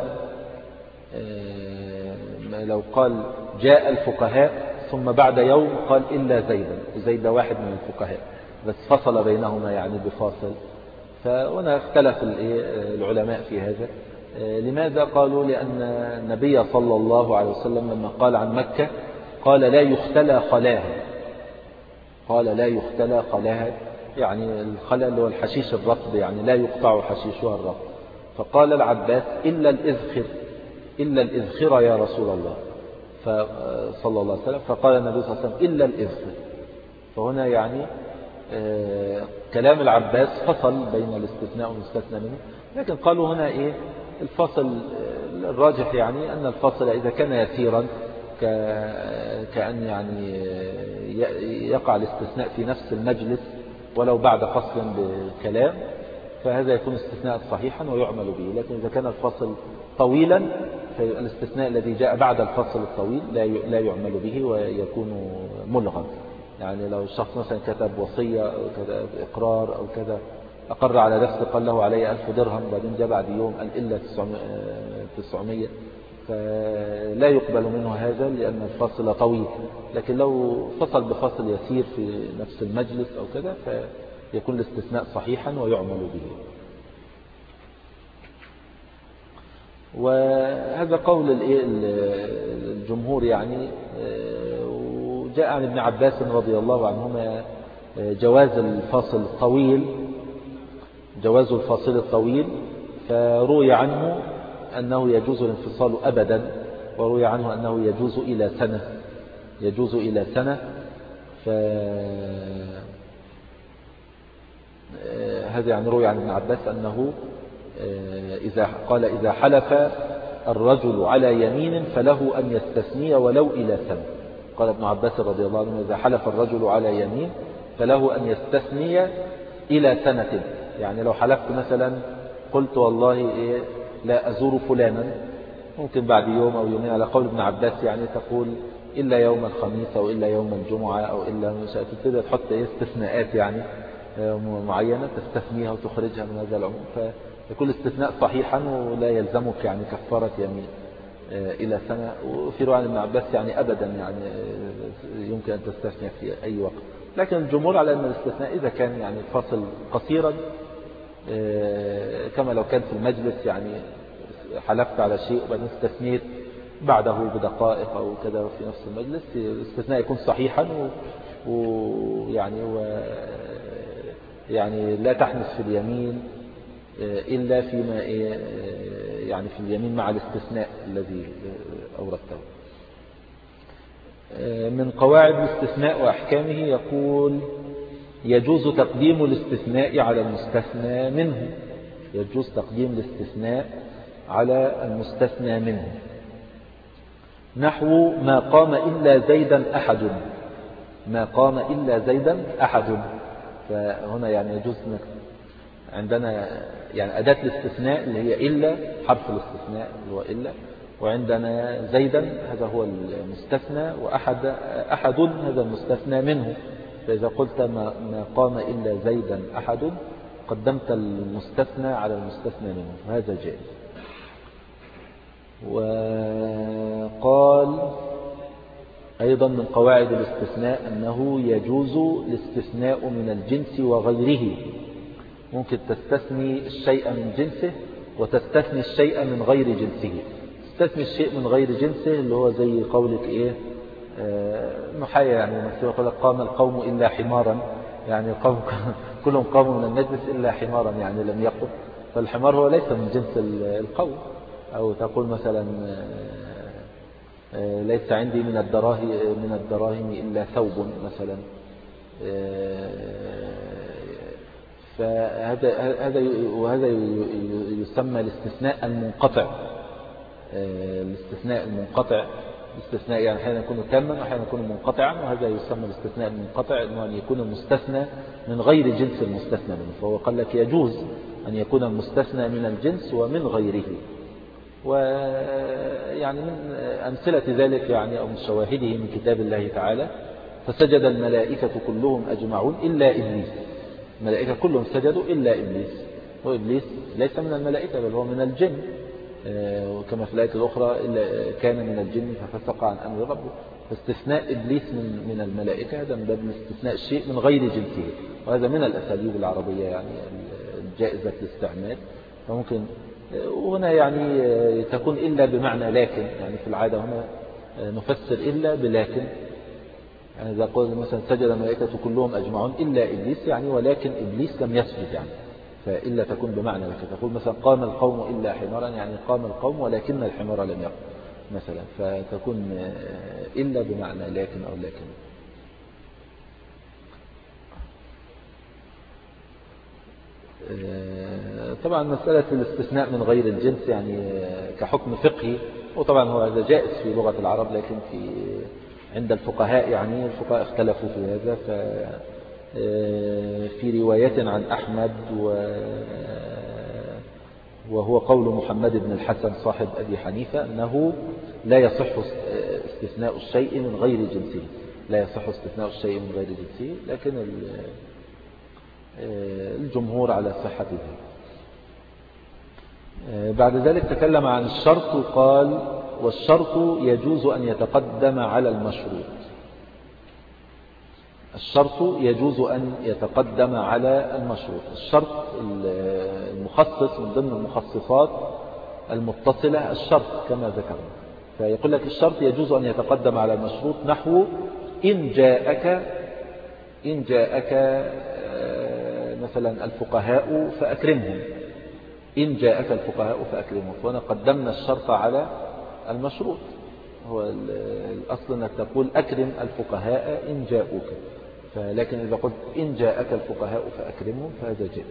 لو قال جاء الفقهاء ثم بعد يوم قال إلا زيدا، زيد واحد من الفقهاء بس فصل بينهما يعني بفاصل. فهنا اختلف العلماء في هذا. لماذا؟ قالوا لأن النبي صلى الله عليه وسلم لما قال عن مكة قال لا يختلى خلاها، قال لا يختلى خلاها يعني الخلا اللي هو الحشيش الرطب، يعني لا يقطع حشيشها الرطب. فقال العباس إلا الإذخر، إلا الإذخر يا رسول الله صلى الله عليه وسلم. فقال النبي صلى الله عليه وسلم إلا الإذخر. فهنا يعني آه كلام العباس فصل بين الاستثناء والمستثنى منه. لكن قالوا هنا إيه الفاصل الراجح يعني أن الفاصل إذا كان يسيرا كأن يعني يقع الاستثناء في نفس المجلس ولو بعد فصل بكلام، فهذا يكون استثناء صحيحا ويعمل به. لكن إذا كان الفصل طويلا فالاستثناء الذي جاء بعد الفصل الطويل لا يعمل به ويكون ملغا. يعني لو الشخص مثلا كتب وصية أو كذا إقرار أو كذا أقر على نفسه قال له علي ألف درهم، بعدين جاء بعد يوم قال إلا تسعمائة، فلا يقبل منه هذا لأن الفصل طويل. لكن لو فصل بفصل يسير في نفس المجلس أو كذا فيكون الاستثناء صحيحا ويعمل به. وهذا قول الجمهور يعني. وجاء عن ابن عباس رضي الله عنهما جواز الفاصل الطويل، جواز الفاصل الطويل، فروي عنه أنه يجوز الانفصال أبدا، وروي عنه أنه يجوز إلى سنة، يجوز إلى سنة. ف هذا يعني روي عن ابن عباس أنه إذا قال إذا حلف الرجل على يمين فله أن يستثني ولو إلى سنة. قال ابن عباس رضي الله عنه إذا حلف الرجل على يمين فله أن يستثني إلى سنة. يعني لو حلفت مثلا قلت والله إيه لا أزور فلانا، ممكن بعد يوم أو يومين على قول ابن عباس يعني تقول إلا يوم الخميس أو إلا يوم الجمعة أو إلا تبتدي تحط استثناءات يعني معينة تستثنيها وتخرجها من هذا العموم، فيكون استثناء صحيحا ولا يلزمك يعني كفارة يمين إلى سنة. وفي رواية ابن عباس يعني أبدا يعني يمكن أن تستثني في أي وقت، لكن الجمهور على أن الاستثناء إذا كان يعني فاصل قصيرا كما لو كان في المجلس يعني حلفت على شيء وبعدين استثنيت بعده بدقائق أو كذا في نفس المجلس، الاستثناء يكون صحيحا ويعني و يعني لا تحنث في اليمين إلا فيما يعني في اليمين مع الاستثناء الذي أوردته. من قواعد الاستثناء وأحكامه يقول يجوز تقديم الاستثناء على المستثنى منه. يجوز تقديم الاستثناء على المستثنى منه، نحو ما قام إلا زيدا أحد. ما قام إلا زيدا أحد، فهنا يعني يجوز عندنا يعني أداة الاستثناء اللي هي إلا، حرف الاستثناء اللي هو إلا، وعندنا زيدا هذا هو المستثنى، وأحد أحد هذا المستثنى منه. فإذا قلت ما قام إلا زيدا أحد قدمت المستثنى على المستثنى منه، وهذا جائز. وقال أيضا من قواعد الاستثناء أنه يجوز الاستثناء من الجنس وغيره. ممكن تستثني الشيء من جنسه وتستثني الشيء من غير جنسه. تستثني الشيء من غير جنسه اللي هو زي قولك إيه محايا، يعني مثل يقول قام القوم إلا حمارا، يعني القوم كلهم قاموا من المجلس إلا حمارا يعني لم يقم، فالحمار هو ليس من جنس القوم. أو تقول مثلا ليس عندي من الدراهم من الدراهم إلا ثوب مثلا. فهذا هذا وهذا يسمى الاستثناء المنقطع. الاستثناء المنقطع الاستثناء يعني أحيانا يكون تاما وأحيانا يكون منقطعا، وهذا يسمى الاستثناء المنقطع أنه أن يكون المستثنى من غير جنس المستثنى منه. فهو قال لك يجوز أن يكون المستثنى من الجنس ومن غيره. ويعني من أمثلة ذلك يعني أو من شواهده من كتاب الله تعالى فسجد الملائكة كلهم أجمعون إلا إبليس. الملائكة كلهم سجدوا إلا إبليس، وإبليس ليس من الملائكة بل هو من الجن، وكما في الآية الأخرى إلا كان من الجن ففسق عن أمر ربه. فاستثناء إبليس من من الملائكة هذا من باب استثناء الشيء من غير جنسه، وهذا من الأساليب العربية يعني الجائزة الاستعمال. فممكن وهنا يعني تكون إلا بمعنى لكن، يعني في العادة هنا نفسر إلا بلكن. يعني إذا قلت مثلا سجد الملائكة كلهم أجمعون إلا إبليس يعني ولكن إبليس لم يسجد، يعني فإلا تكون بمعنى لكن. تقول مثلا قام القوم إلا حمارا يعني قام القوم ولكن الحمار لم يقم مثلا، فتكون إلا بمعنى لكن أو لكن. طبعا مسألة الاستثناء من غير الجنس يعني كحكم فقهي، وطبعا هو هذا جائز في لغة العرب، لكن في عند الفقهاء يعني الفقهاء اختلفوا في هذا. ففي رواية عن أحمد وهو قول محمد بن الحسن صاحب أبي حنيفة أنه لا يصح استثناء الشيء من غير جنسه، لا يصح استثناء الشيء من غير جنسه، لكن الجمهور على صحة ذلك. بعد ذلك تكلم عن الشرط وقال والشرط يجوز أن يتقدم على المشروط. الشرط يجوز أن يتقدم على المشروط. الشرط المخصص من ضمن المخصصات المتصلة الشرط كما ذكرنا. فيقول لك الشرط يجوز أن يتقدم على المشروط نحو إن جاءك إن جاءك مثلا الفقهاء فأكرمهم. إن جاءك الفقهاء فأكرمهم، فهنا قدمنا الشرط على المشروط. هو الأصل أنك تقول أكرم الفقهاء إن جاءوك، لكن إذا قلت إن جاءك الفقهاء فأكرمهم فهذا جائز.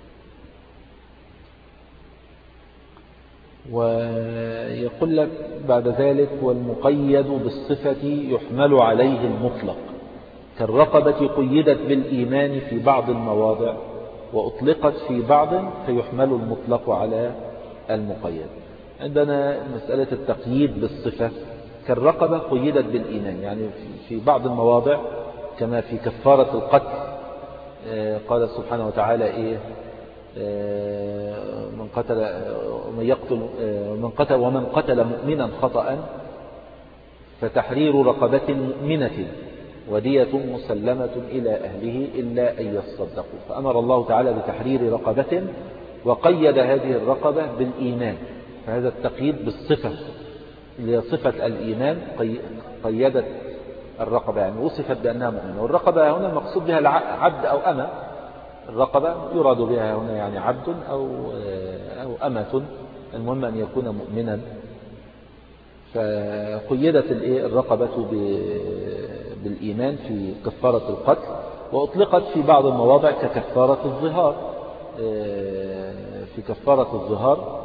ويقول لك بعد ذلك والمقيد بالصفة يحمل عليه المطلق كالرقبة قيدت بالإيمان في بعض المواضع وأطلقت في بعض فيحمل المطلق على المقيد. عندنا مسألة التقييد بالصفة كالرقبة قيدت بالإيمان، يعني في بعض المواضع كما في كفارة القتل قال سبحانه وتعالى إيه من قتل ومن يقتل من قتل ومن قتل مؤمنا خطأ فتحرير رقبة مؤمنة ودية مسلمة إلى أهله إلا أن يصدقوا. فأمر الله تعالى بتحرير رقبة وقيد هذه الرقبة بالإيمان، فهذا التقييد بالصفة لصفة الإيمان قيدت الرقبة، يعني وصفت بأنها مؤمنة. والرقبة هنا المقصود بها العبد أو أمة، الرقبة يراد بها هنا يعني عبد أو أو أمة، المهم أن يكون مؤمنا. فقيدت الرقبة بالإيمان في كفارة القتل وأطلقت في بعض المواضع ككفارة الظهار. في كفارة الظهار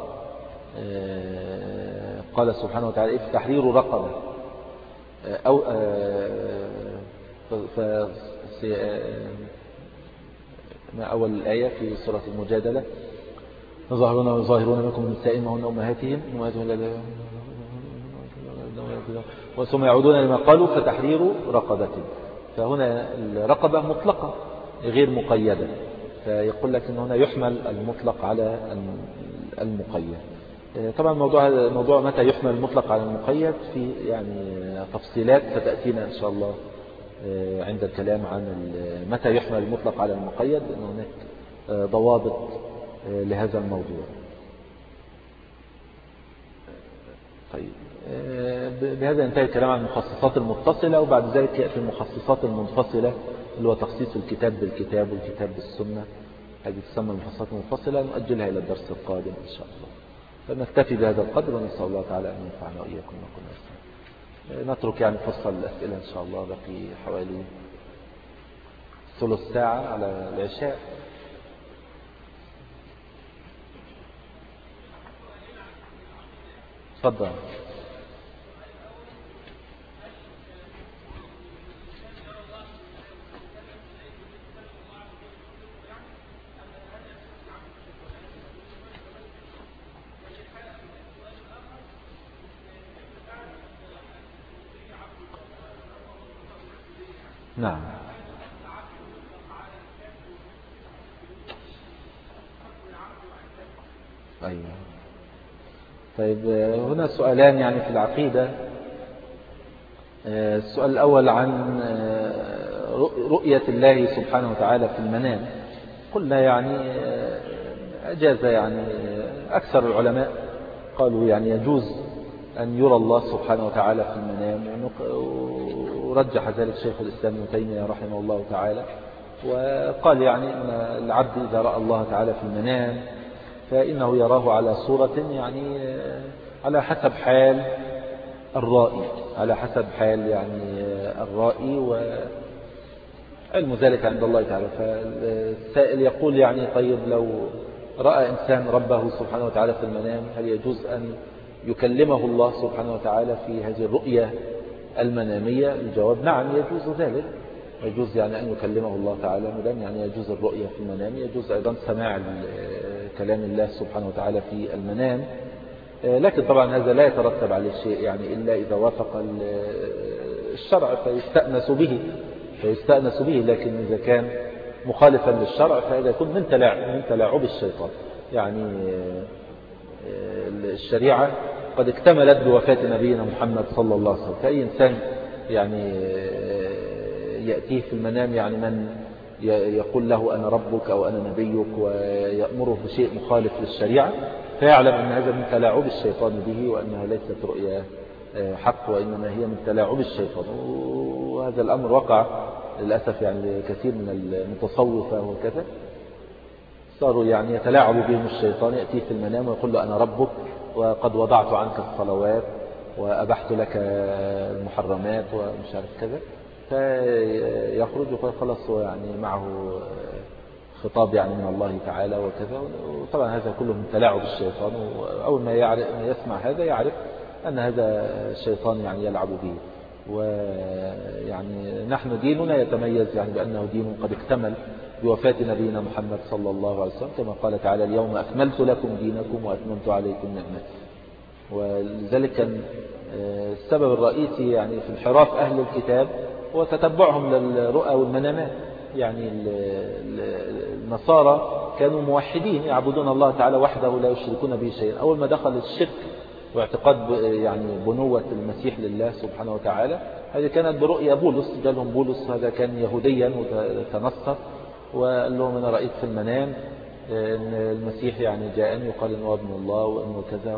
قال سبحانه وتعالى في تحرير رقبة أو ما أول الآية في سورة المجادلة ظاهرون وظاهرون منكم من نسائهم وهن أمهاتهم وثم يعودون لما قالوا فتحرير رقبة. فهنا الرقبة مطلقة غير مقيدة، فيقول لك أن هنا يحمل المطلق على المقيد. طبعا موضوع موضوع متى يحمل المطلق على المقيد في يعني تفصيلات ستأتينا إن شاء الله عند الكلام عن متى يحمل المطلق على المقيد، لأن هناك ضوابط لهذا الموضوع. طيب بهذا ينتهي الكلام عن المخصصات المتصلة، وبعد ذلك يأتي المخصصات المنفصلة اللي هو تخصيص الكتاب بالكتاب والكتاب بالسنة، هذه تسمى المخصصات المنفصلة، نؤجلها إلى الدرس القادم إن شاء الله. فنكتفي بهذا القدر ونسأل الله تعالى أن ينفعنا وإياكم وكنا نستمع. نترك يعني فصل الأسئلة إن شاء الله، بقي حوالي ثلث ساعة على العشاء. تفضل. نعم. أيوة. طيب هنا سؤالان يعني في العقيدة. السؤال الأول عن رؤية الله سبحانه وتعالى في المنام. قلنا يعني أجاز يعني أكثر العلماء قالوا يعني يجوز أن يرى الله سبحانه وتعالى في المنام، ورجح ذلك شيخ الإسلام ابن تيمية رحمه الله تعالى، وقال يعني أن العبد إذا رأى الله تعالى في المنام فإنه يراه على صورة يعني على حسب حال الرائي، على حسب حال يعني الرائي، وعلم ذلك عند الله تعالى. فالسائل يقول يعني طيب لو رأى إنسان ربه سبحانه وتعالى في المنام هل يجوز أن يكلمه الله سبحانه وتعالى في هذه الرؤية المنامية؟ الجواب نعم يجوز ذلك، يجوز يعني أن يكلمه الله تعالى مدام يعني يجوز الرؤية في المنام، يجوز أيضا سماع كلام الله سبحانه وتعالى في المنام. لكن طبعا هذا لا يترتب عليه شيء يعني إلا إذا وافق الشرع فيستأنس به فيستأنس به لكن إذا كان مخالفا للشرع فإذا يكون من تلاعب من تلاعب الشيطان. يعني الشريعة قد اكتملت بوفاة نبينا محمد صلى الله عليه وسلم، فأي إنسان يعني يأتيه في المنام يعني من يقول له أنا ربك أو أنا نبيك ويأمره بشيء مخالف للشريعة فيعلم أن هذا من تلاعب الشيطان به، وأنها ليست رؤيا حق وإنما هي من تلاعب الشيطان. وهذا الأمر وقع للأسف يعني كثير من المتصوفة وكذا صاروا يعني يتلاعب بهم الشيطان، يأتيه في المنام ويقول له أنا ربك وقد وضعت عنك الصلوات وأبحت لك المحرمات ومش عارف كذا، فيخرج ويقول خلاص هو يعني معه خطاب يعني من الله تعالى وكذا. وطبعا هذا كله من تلاعب الشيطان، وأول ما يعرف يسمع هذا يعرف أن هذا الشيطان يعني يلعب به. ويعني نحن ديننا يتميز يعني بأنه دين قد اكتمل بوفاة نبينا محمد صلى الله عليه وسلم، كما قال تعالى اليوم أكملت لكم دينكم وأتممت عليكم نعمتي. ولذلك كان السبب الرئيسي يعني في انحراف أهل الكتاب هو تتبعهم للرؤى والمنامات. يعني النصارى كانوا موحدين يعبدون الله تعالى وحده لا يشركون به شيئا. أول ما دخل الشرك واعتقاد يعني بنوة المسيح لله سبحانه وتعالى، هذه كانت برؤية بولس. جالهم بولس هذا كان يهوديا وتنصر وقال لهم أنا رأيت في المنام أن المسيح يعني جاءني وقال أنه ابن الله وأنه كذا،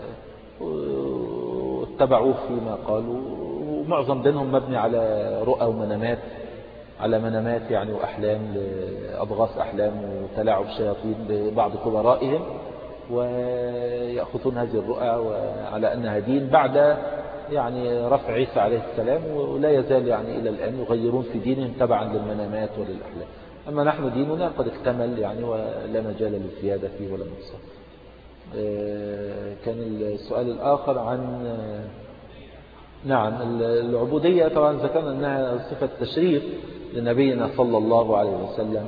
واتبعوه فيما قالوا. ومعظم دينهم مبني على رؤى ومنامات، على منامات يعني وأحلام، أضغاث أحلام وتلاعب شياطين ببعض كبرائهم، ويأخذون هذه الرؤى على أنها دين بعد يعني رفع عيسى عليه السلام، ولا يزال يعني إلى الآن يغيرون في دينهم تبعا للمنامات وللأحلام. أما نحن ديننا قد اكتمل يعني ولا مجال للزيادة فيه ولا نقصان. كان السؤال الآخر عن نعم العبودية. طبعا ذكرنا أنها صفة تشريف لنبينا صلى الله عليه وسلم،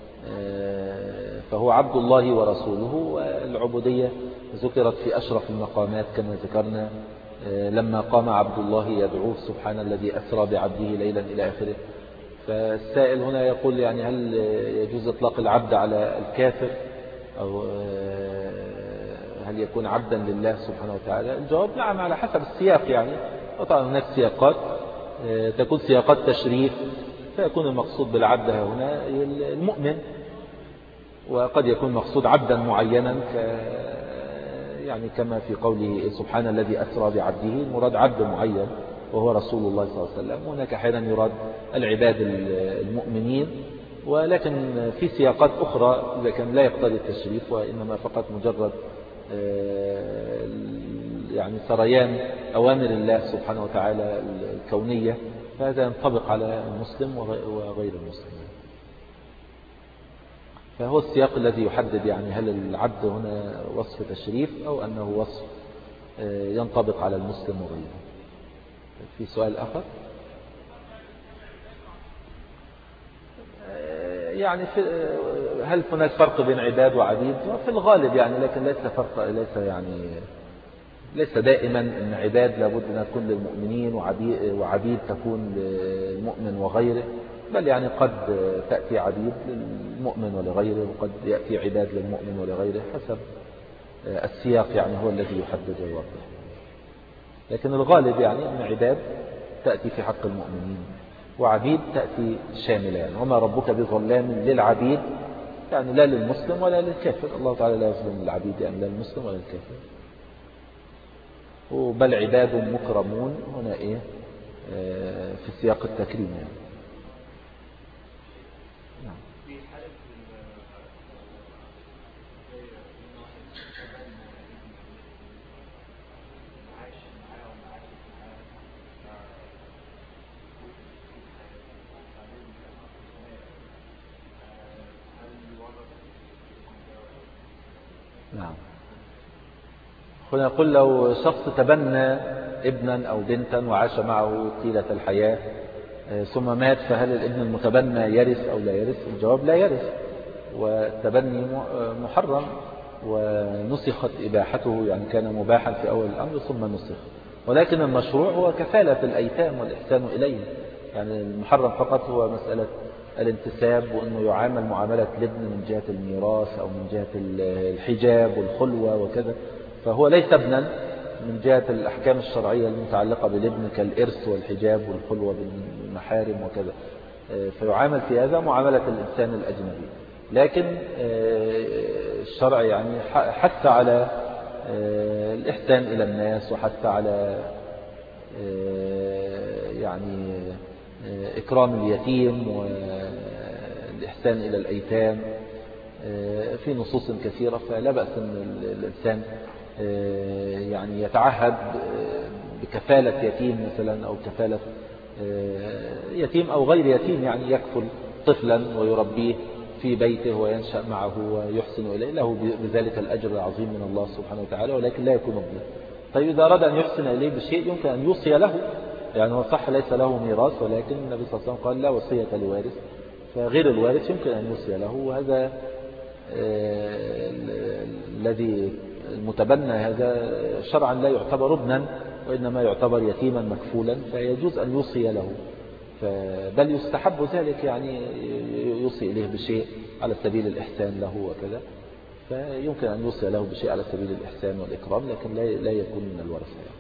فهو عبد الله ورسوله. والعبودية ذكرت في أشرف المقامات كما ذكرنا لما قام عبد الله يدعوه سبحان الذي أسرى بعبده ليلا إلى آخره. فالسائل هنا يقول يعني هل يجوز إطلاق العبد على الكافر أو هل يكون عبدا لله سبحانه وتعالى؟ الجواب نعم على حسب السياق. يعني طبعا هناك سياقات تكون سياقات تشريف، فيكون المقصود بالعبد هنا المؤمن، وقد يكون مقصود عبدا معينا ك يعني كما في قوله سبحان الذي أسرى بعبده، المراد عبد معين وهو رسول الله صلى الله عليه وسلم. هناك أحيانا يراد العباد المؤمنين، ولكن في سياقات أخرى إذا كان لا يقتضي التشريف وإنما فقط مجرد يعني سريان أوامر الله سبحانه وتعالى الكونية، فهذا ينطبق على المسلم وغير المسلم. فهو السياق الذي يحدد يعني هل العبد هنا وصف تشريف أو أنه وصف ينطبق على المسلم وغيره. في سؤال آخر؟ يعني في هل هناك فرق بين عباد وعبيد؟ في الغالب يعني، لكن ليس فرق، ليس يعني ليس دائما ان عباد لابد ان تكون للمؤمنين وعبيد تكون للمؤمن وغيره، بل يعني قد تأتي عبيد للمؤمن ولغيره، وقد يأتي عباد للمؤمن ولغيره، حسب السياق يعني هو الذي يحدد ويوضح. لكن الغالب يعني ان عباد تأتي في حق المؤمنين وعبيد تأتي شاملة. يعني وما ربك بظلام للعبيد، يعني لا للمسلم ولا للكافر. الله تعالى لا يظلم العبيد يعني لا للمسلم ولا للكافر. بل عباد مكرمون هنا إيه في سياق التكريم يعني. نعم. نعم. هنا نقول لو شخص تبنى ابنا أو بنتا وعاش معه طيلة الحياة ثم مات، فهل الابن المتبنى يرث أو لا يرث؟ الجواب لا يرث، والتبني محرم ونسخت إباحته، يعني كان مباحا في أول الأمر ثم نسخ. ولكن المشروع هو كفالة الأيتام والإحسان إليهم. يعني المحرم فقط هو مسألة الانتساب، وأنه يعامل معاملة الابن من جهة الميراث أو من جهة الحجاب والخلوة وكذا، فهو ليس ابنا من جهة الأحكام الشرعية المتعلقة بالابن كالإرث والحجاب والخلوة بالمحارم وكذا، فيعامل في هذا معاملة الإنسان الأجنبي. لكن الشرع يعني حث على الإحسان إلى الناس، وحث على يعني إكرام اليتيم والإحسان إلى الأيتام في نصوص كثيرة. فلا بأس أن الإنسان يعني يتعهد بكفالة يتيم مثلا أو كفالة يتيم أو غير يتيم، يعني يكفل طفلا ويربيه في بيته وينشأ معه ويحسن إليه، له بذلك الأجر العظيم من الله سبحانه وتعالى، ولكن لا يكون ابنه. طيب إذا أراد أن يحسن إليه بشيء يمكن أن يوصي له، يعني هو صح ليس له ميراث، ولكن النبي صلى الله عليه وسلم قال لا وصية لوارث، فغير الوارث يمكن أن يوصي له. وهذا الذي المتبنى هذا شرعا لا يعتبر ابنا، وإنما يعتبر يتيما مكفولا، فيجوز أن يوصي له، بل يستحب ذلك، يعني يوصي إليه بشيء على سبيل الإحسان له وكذا، فيمكن أن يوصي له بشيء على سبيل الإحسان والإكرام، لكن لا يكون من الورثة يعني.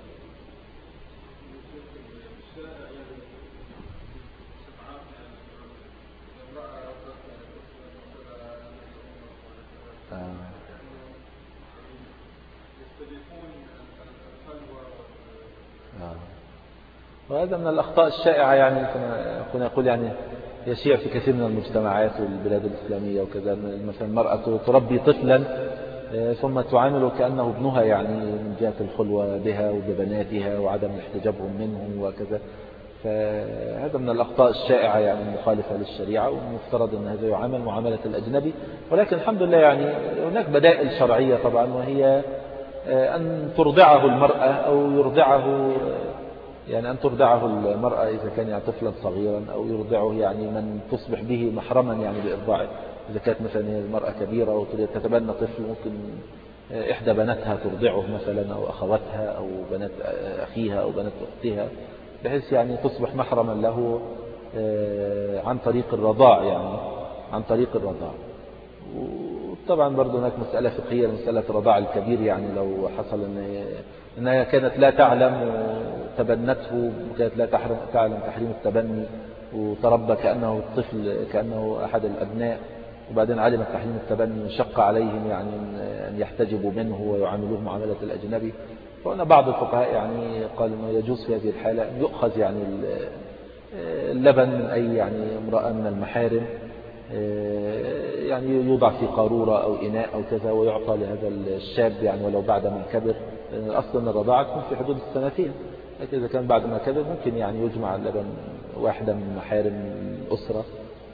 وهذا من الأخطاء الشائعة، يعني كنا نقول يعني يشيع في كثير من المجتمعات والبلاد الإسلامية وكذا، مثلا المرأة تربي طفلا ثم تعامله كأنه ابنها، يعني من جهة الخلوة بها وببناتها وعدم احتجابهم منهم وكذا. فهذا من الأخطاء الشائعة يعني المخالفة للشريعة، والمفترض أن هذا يعامل معاملة الأجنبي. ولكن الحمد لله يعني هناك بدائل شرعية طبعا، وهي أن ترضعه المرأة أو يرضعه، يعني أن ترضعه المرأة إذا كان يعني طفلا صغيرا، أو يرضعه يعني من تصبح به محرما يعني بإرضاعه. إذا كانت مثلا المرأة كبيرة وتريد تتبنى طفل، ممكن إحدى بناتها ترضعه مثلا، أو أخواتها أو بنات أخيها أو بنات أختها، بحيث يعني تصبح محرما له عن طريق الرضاع، يعني عن طريق الرضاع. وطبعا برضو هناك مسألة فقهية، مسألة الرضاع الكبير، يعني لو حصل أن أنها كانت لا تعلم وتبنته، وكانت لا تعلم تحريم التبني، وتربى كأنه الطفل كأنه أحد الأبناء، وبعدين علمت تحريم التبني وشق عليهم يعني أن يحتجبوا منه ويعاملوه معاملة الأجنبي. فهنا بعض الفقهاء يعني قال أنه يجوز في هذه الحالة أن يؤخذ يعني اللبن من أي يعني امرأة من المحارم، يعني يوضع في قارورة أو إناء أو كذا، ويعطى لهذا الشاب يعني ولو بعد ما كبر، لأن أصلا الرضاعة تكون في حدود السنتين، لكن إذا كان بعد ما كبر ممكن يعني يجمع اللبن واحدة من محارم الأسرة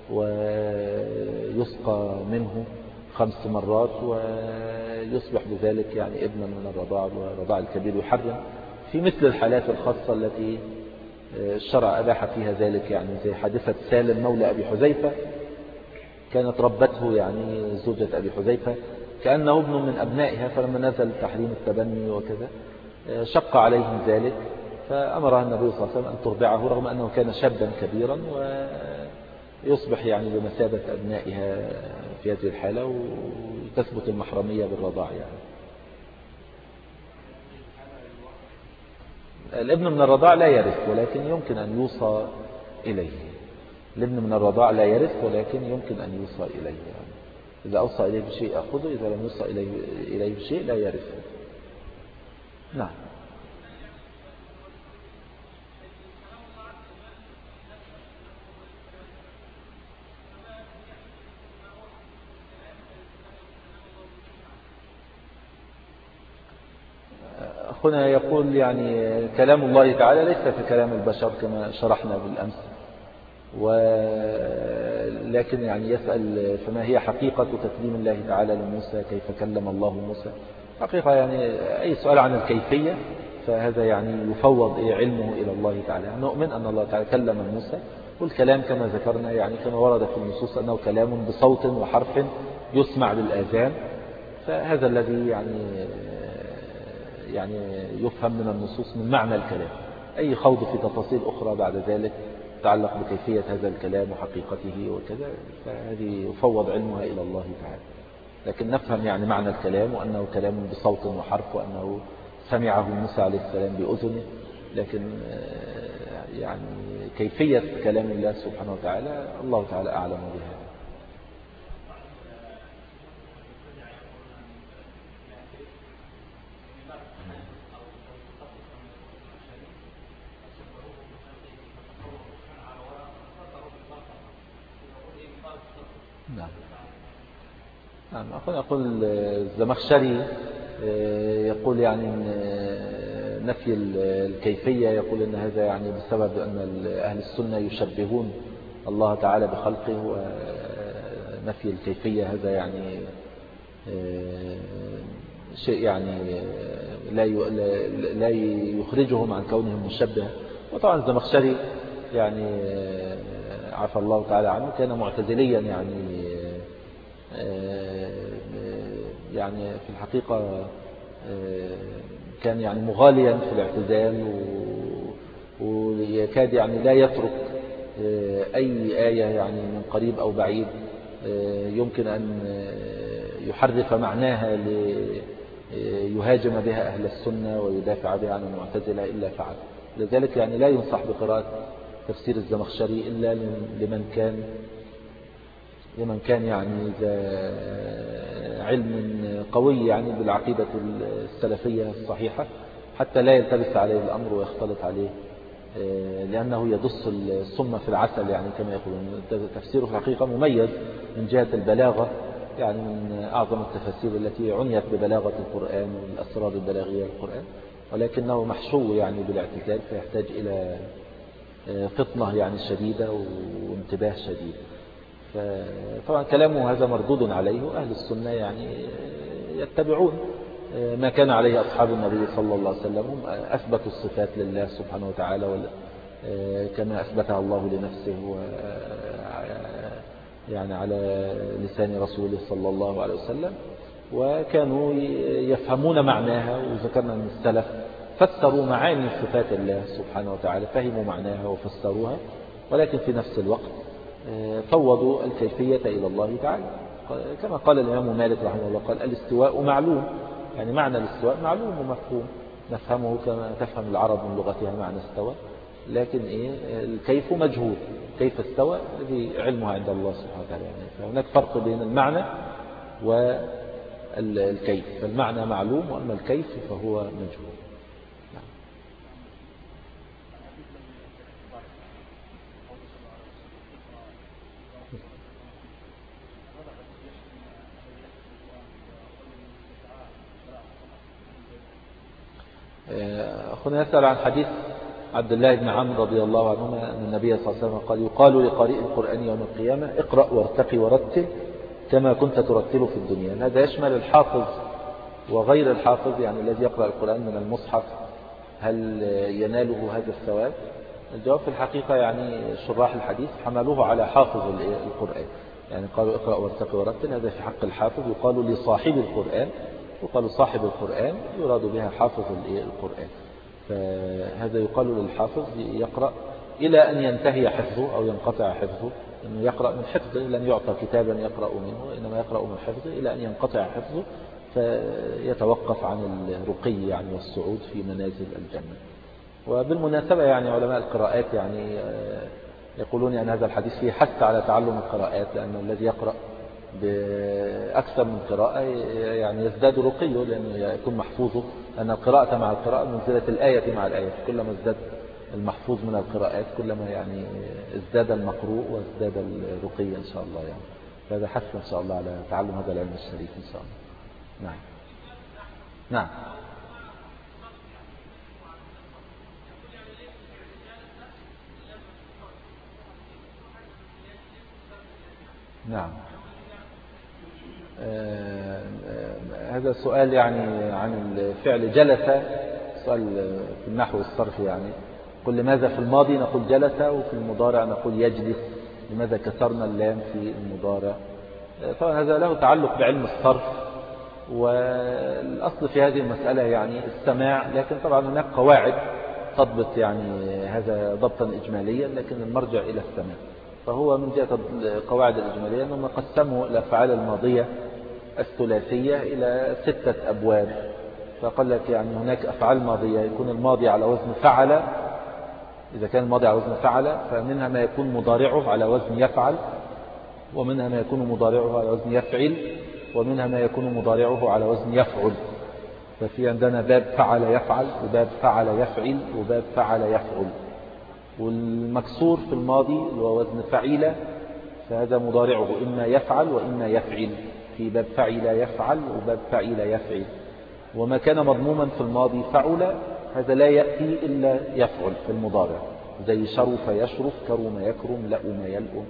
ويسقى منه خمس مرات، ويصبح بذلك يعني ابنا من الرضاع، والرضاع الكبير يحرم في مثل الحالات الخاصة التي الشرع أباح فيها ذلك، يعني زي حادثة سالم مولى أبي حذيفة، كانت ربته يعني زوجة أبي حذيفة كأنه ابن من أبنائها، فلما نزل تحريم التبني وكذا شق عليهم ذلك، فأمرها النبي صلى الله عليه وسلم أن ترضعه، رغم أنه كان شابا كبيرا، ويصبح يعني بمثابة أبنائها في هذه الحالة، وتثبت المحرمية بالرضاع. يعني الابن من الرضاع لا يرث، ولكن يمكن أن يوصى إليه. الابن من الرضاع لا يرث، ولكن يمكن أن يوصى إليه، يعني إذا أوصى إليه بشيء أخذه، إذا لم يوصى إليه, إليه بشيء لا يرث. نعم. أخونا يقول يعني كلام الله تعالى ليس ككلام البشر كما شرحنا بالأمس، ولكن يعني يسأل فما هي حقيقة تكليم الله تعالى لموسى، كيف كلم الله موسى؟ حقيقة يعني أي سؤال عن الكيفية فهذا يعني يفوض علمه إلى الله تعالى. نؤمن أن الله تعالى كلم موسى، والكلام كما ذكرنا يعني كما ورد في النصوص أنه كلام بصوت وحرف يسمع بالآذان، فهذا الذي يعني يعني يفهم من النصوص من معنى الكلام. أي خوض في تفاصيل أخرى بعد ذلك تتعلق بكيفية هذا الكلام وحقيقته وكذا، فهذه يفوض علمها إلى الله تعالى. لكن نفهم يعني معنى الكلام، وأنه كلام بصوت وحرف، وأنه سمعه موسى عليه السلام بأذنه، لكن يعني كيفية كلام الله سبحانه وتعالى الله تعالى أعلم بها. نعم. نعم. أقول أقول الزمخشري يقول يعني نفي الكيفية يقول أن هذا يعني بسبب أن أهل السنة يشبهون الله تعالى بخلقه، ونفي الكيفية هذا يعني شيء يعني لا يخرجهم عن كونهم مشبه. وطبعا الزمخشري يعني عفى الله تعالى عنه كان معتزليا يعني يعني في الحقيقة كان يعني مغاليا في الاعتزال، ويكاد يعني لا يترك أي آية يعني من قريب أو بعيد يمكن أن يحرف معناها ليهاجم بها أهل السنة ويدافع بها عن المعتزلة إلا فعل. لذلك يعني لا ينصح بقراءة تفسير الزمخشري إلا لمن كان لمن كان يعني علم قوي يعني بالعقيدة السلفية الصحيحة، حتى لا يلتبس عليه الأمر ويختلط عليه، لأنه يدس السم في العسل يعني كما يقولون. تفسيره في الحقيقة مميز من جهة البلاغة، يعني من أعظم التفاسير التي عنيت ببلاغة القرآن والأسرار البلاغية للقرآن، ولكنه محشو يعني بالاعتزال، فيحتاج إلى فطنة يعني شديدة وانتباه شديد. فطبعا كلامه هذا مردود عليه، وأهل السنة يعني يتبعون ما كان عليه أصحاب النبي صلى الله عليه وسلم، هم أثبتوا الصفات لله سبحانه وتعالى كما أثبتها الله لنفسه يعني على لسان رسوله صلى الله عليه وسلم، وكانوا يفهمون معناها. وذكرنا أن السلف فسروا معاني صفات الله سبحانه وتعالى، فهموا معناها وفسروها، ولكن في نفس الوقت فوضوا الكيفية إلى الله تعالى، كما قال الإمام مالك رحمه الله، قال الاستواء معلوم، يعني معنى الاستواء معلوم ومفهوم، نفهمه كما تفهم العرب من لغتها معنى استوى، لكن إيه الكيف مجهول، كيف استوى هذه علمها عند الله سبحانه وتعالى. يعني فهناك فرق بين المعنى والكيف، فالمعنى معلوم وأما الكيف فهو مجهول. أخونا يسأل عن حديث عبد الله بن عمرو رضي الله عنهما أن النبي صلى الله عليه وسلم قال: يقال لقارئ القرآن يوم القيامة اقرأ وارتقي ورتل كما كنت ترتل في الدنيا. هذا يشمل الحافظ وغير الحافظ، يعني الذي يقرأ القرآن من المصحف هل يناله هذا الثواب؟ الجواب في الحقيقة يعني شراح الحديث حملوه على حافظ القرآن، يعني قالوا اقرأ وارتقي ورتل، هذا في حق الحافظ. يقال لصاحب القرآن، وقالوا صاحب القرآن يراد بها حافظ القرآن، فهذا يقال للحافظ يقرأ إلى أن ينتهي حفظه أو ينقطع حفظه، أنه يقرأ من حفظه، لن يعطى كتابا يقرأ منه، إنما يقرأ من حفظه إلى أن ينقطع حفظه فيتوقف عن الرقي يعني والصعود في منازل الجنة. وبالمناسبة يعني علماء القراءات يعني يقولون أن هذا الحديث فيه حث على تعلم القراءات، لأن الذي يقرأ بأكثر من قراءة يعني يزداد رقيه، لأنه يكون محفوظه، أن القراءة مع القراءة منزلة الآية مع الآية، كلما ازداد المحفوظ من القراءات كلما يعني ازداد المقروء وازداد الرقي إن شاء الله. يعني فهذا حث إن شاء الله على تعلم هذا العلم الشريف إن شاء الله. نعم نعم نعم آه آه هذا سؤال يعني عن الفعل جلس، سؤال في النحو والصرف. يعني قل لماذا في الماضي نقول جلس وفي المضارع نقول يجلس، لماذا كسرنا اللام في المضارع؟ آه طبعا هذا له تعلق بعلم الصرف، والأصل في هذه المسألة يعني السماع، لكن طبعا هناك قواعد تضبط يعني هذا ضبطا إجماليا، لكن المرجع إلى السماع. فهو من جهة القواعد الإجمالية أنهم قسموا الأفعال الماضية الثلاثية إلى ستة أبواب. فقال لك يعني هناك أفعال ماضية يكون الماضي على وزن فعل، إذا كان الماضي على وزن فعل فمنها ما يكون مضارعه على وزن يفعل، ومنها ما يكون مضارعه على وزن يفعل، ومنها ما يكون مضارعه على وزن يفعل. ففي عندنا باب فعل يفعل، وباب فعل يفعل، وباب فعل يفعل. والمكسور في الماضي اللي هو وزن فعيل، فهذا مضارعه إما يفعل وإما يفعل، في باب فعل يفعل وباب فعل يفعل. وما كان مضموما في الماضي فعل هذا لا يأتي إلا يفعل في المضارع، زي شرف يشرف، كرم يكرم، لأم يلؤم.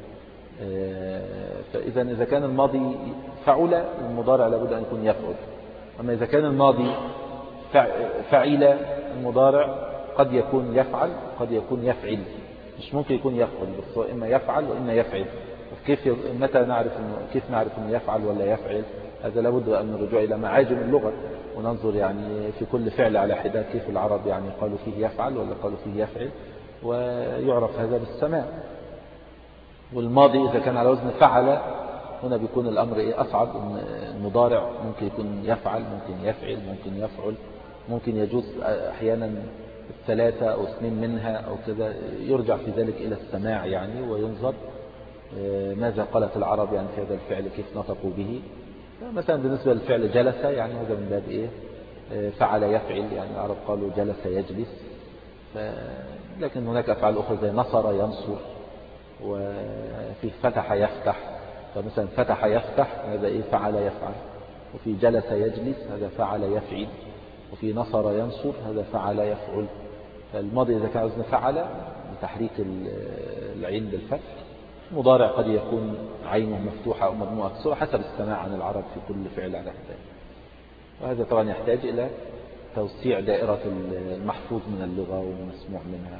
فإذا إذا كان الماضي فعل المضارع لابد أن يكون يفعل. أما إذا كان الماضي فعل المضارع قد يكون يفعل قد يكون يفعل، مش ممكن يكون يفعل بس، هو إما يفعل وإما يفعل. كيف متى نعرف إنه كيف نعرف إنه يفعل ولا يفعل؟ هذا لابد أن نرجع إلى معاجم اللغة وننظر يعني في كل فعل على حدة كيف العرب يعني قالوا فيه يفعل ولا قالوا فيه يفعل، ويعرف هذا بالسماع. والماضي إذا كان على وزن فعل هنا بيكون الأمر إيه أصعب. المضارع ممكن يكون يفعل، ممكن يفعل، ممكن يفعل، ممكن يجوز أحيانا الثلاثة أو اثنين منها أو كذا. يرجع في ذلك إلى السماع يعني، وينظر ماذا قالت العرب يعني في هذا الفعل كيف نطقوا به. مثلا بالنسبة للفعل جلس يعني هذا من باب إيه فعل يفعل، يعني العرب قالوا جلس يجلس. لكن هناك أفعال أخرى زي نصر ينصر، وفي فتح يفتح. فمثلا فتح يفتح هذا إيه فعل يفعل، وفي جلس يجلس هذا فعل يفعل، وفي نصر ينصر هذا فعل يفعل. فالماضي إذا كان وزن فعل بتحريك العين بالفتح. المضارع قد يكون عينه مفتوحة أو مضمومة مكسورة حسب السماع عن العرب في كل فعل على حدة. وهذا طبعا يحتاج إلى توسيع دائرة المحفوظ من اللغة والمسموع منها.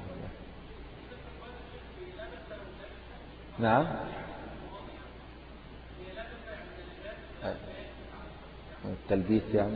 نعم. التلبيس يعني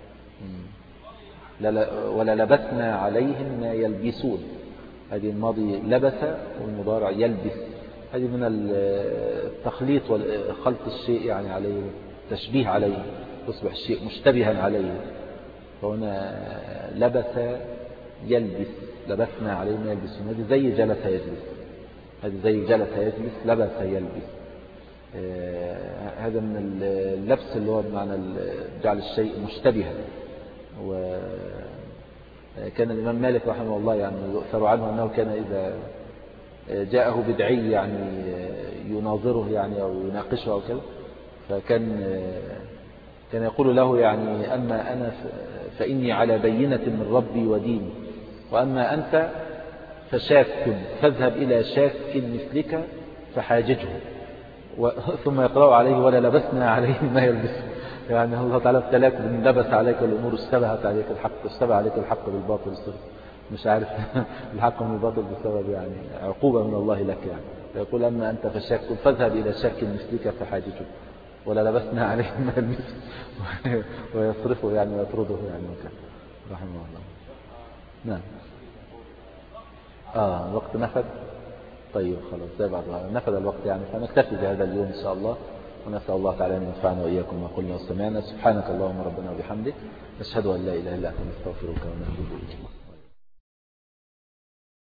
لا لا ولا لبسنا عليهم ما يلبسون. هذه الماضي لبس والمضارع يلبس. هذه من التخليط وخلط الشيء يعني عليه تشبيه عليه، يصبح الشيء مشتبها عليه. فهنا لبس يلبس، لبسنا عليهم ما يلبسون. هذه زي جلس يجلس، هذه زي جلس يجلس، لبس يلبس. آه هذا من اللبس اللي هو بمعنى جعل الشيء مشتبها. وكان الإمام مالك رحمه الله يعني يؤثر عنه أنه كان إذا جاءه بدعي يعني يناظره يعني أو يناقشه أو كذا، فكان كان يقول له يعني أما أنا فإني على بينة من ربي وديني، وأما أنت فشاك فاذهب إلى شاك مثلك فحاججه. ثم يقرأ عليه ولا لبسنا عليه ما يلبسه. يعني الله تعالى ابتلاك بأن لبس عليك الأمور، اشتبهت عليك الحق، اشتبه عليك الحق بالباطل، مش عارف الحق من الباطل بسبب يعني عقوبة من الله لك يعني. فيقول أما أنت فشاك فاذهب إلى شاك مثلك فحاججه ولا لبسنا عليه ما يلبسه. ويصرفه يعني ويطرده يعني وكذا رحمه الله. نعم. آه الوقت نفد. طيب خلاص زي بعض نفد الوقت يعني، فنكتفي بهذا اليوم إن شاء الله، ونسأل الله تعالى أن ينفعنا وإياكم ما قلنا وسمعنا. سبحانك اللهم ربنا وبحمدك، نشهد أن لا إله إلا أنت نستغفرك ونتوب إليك.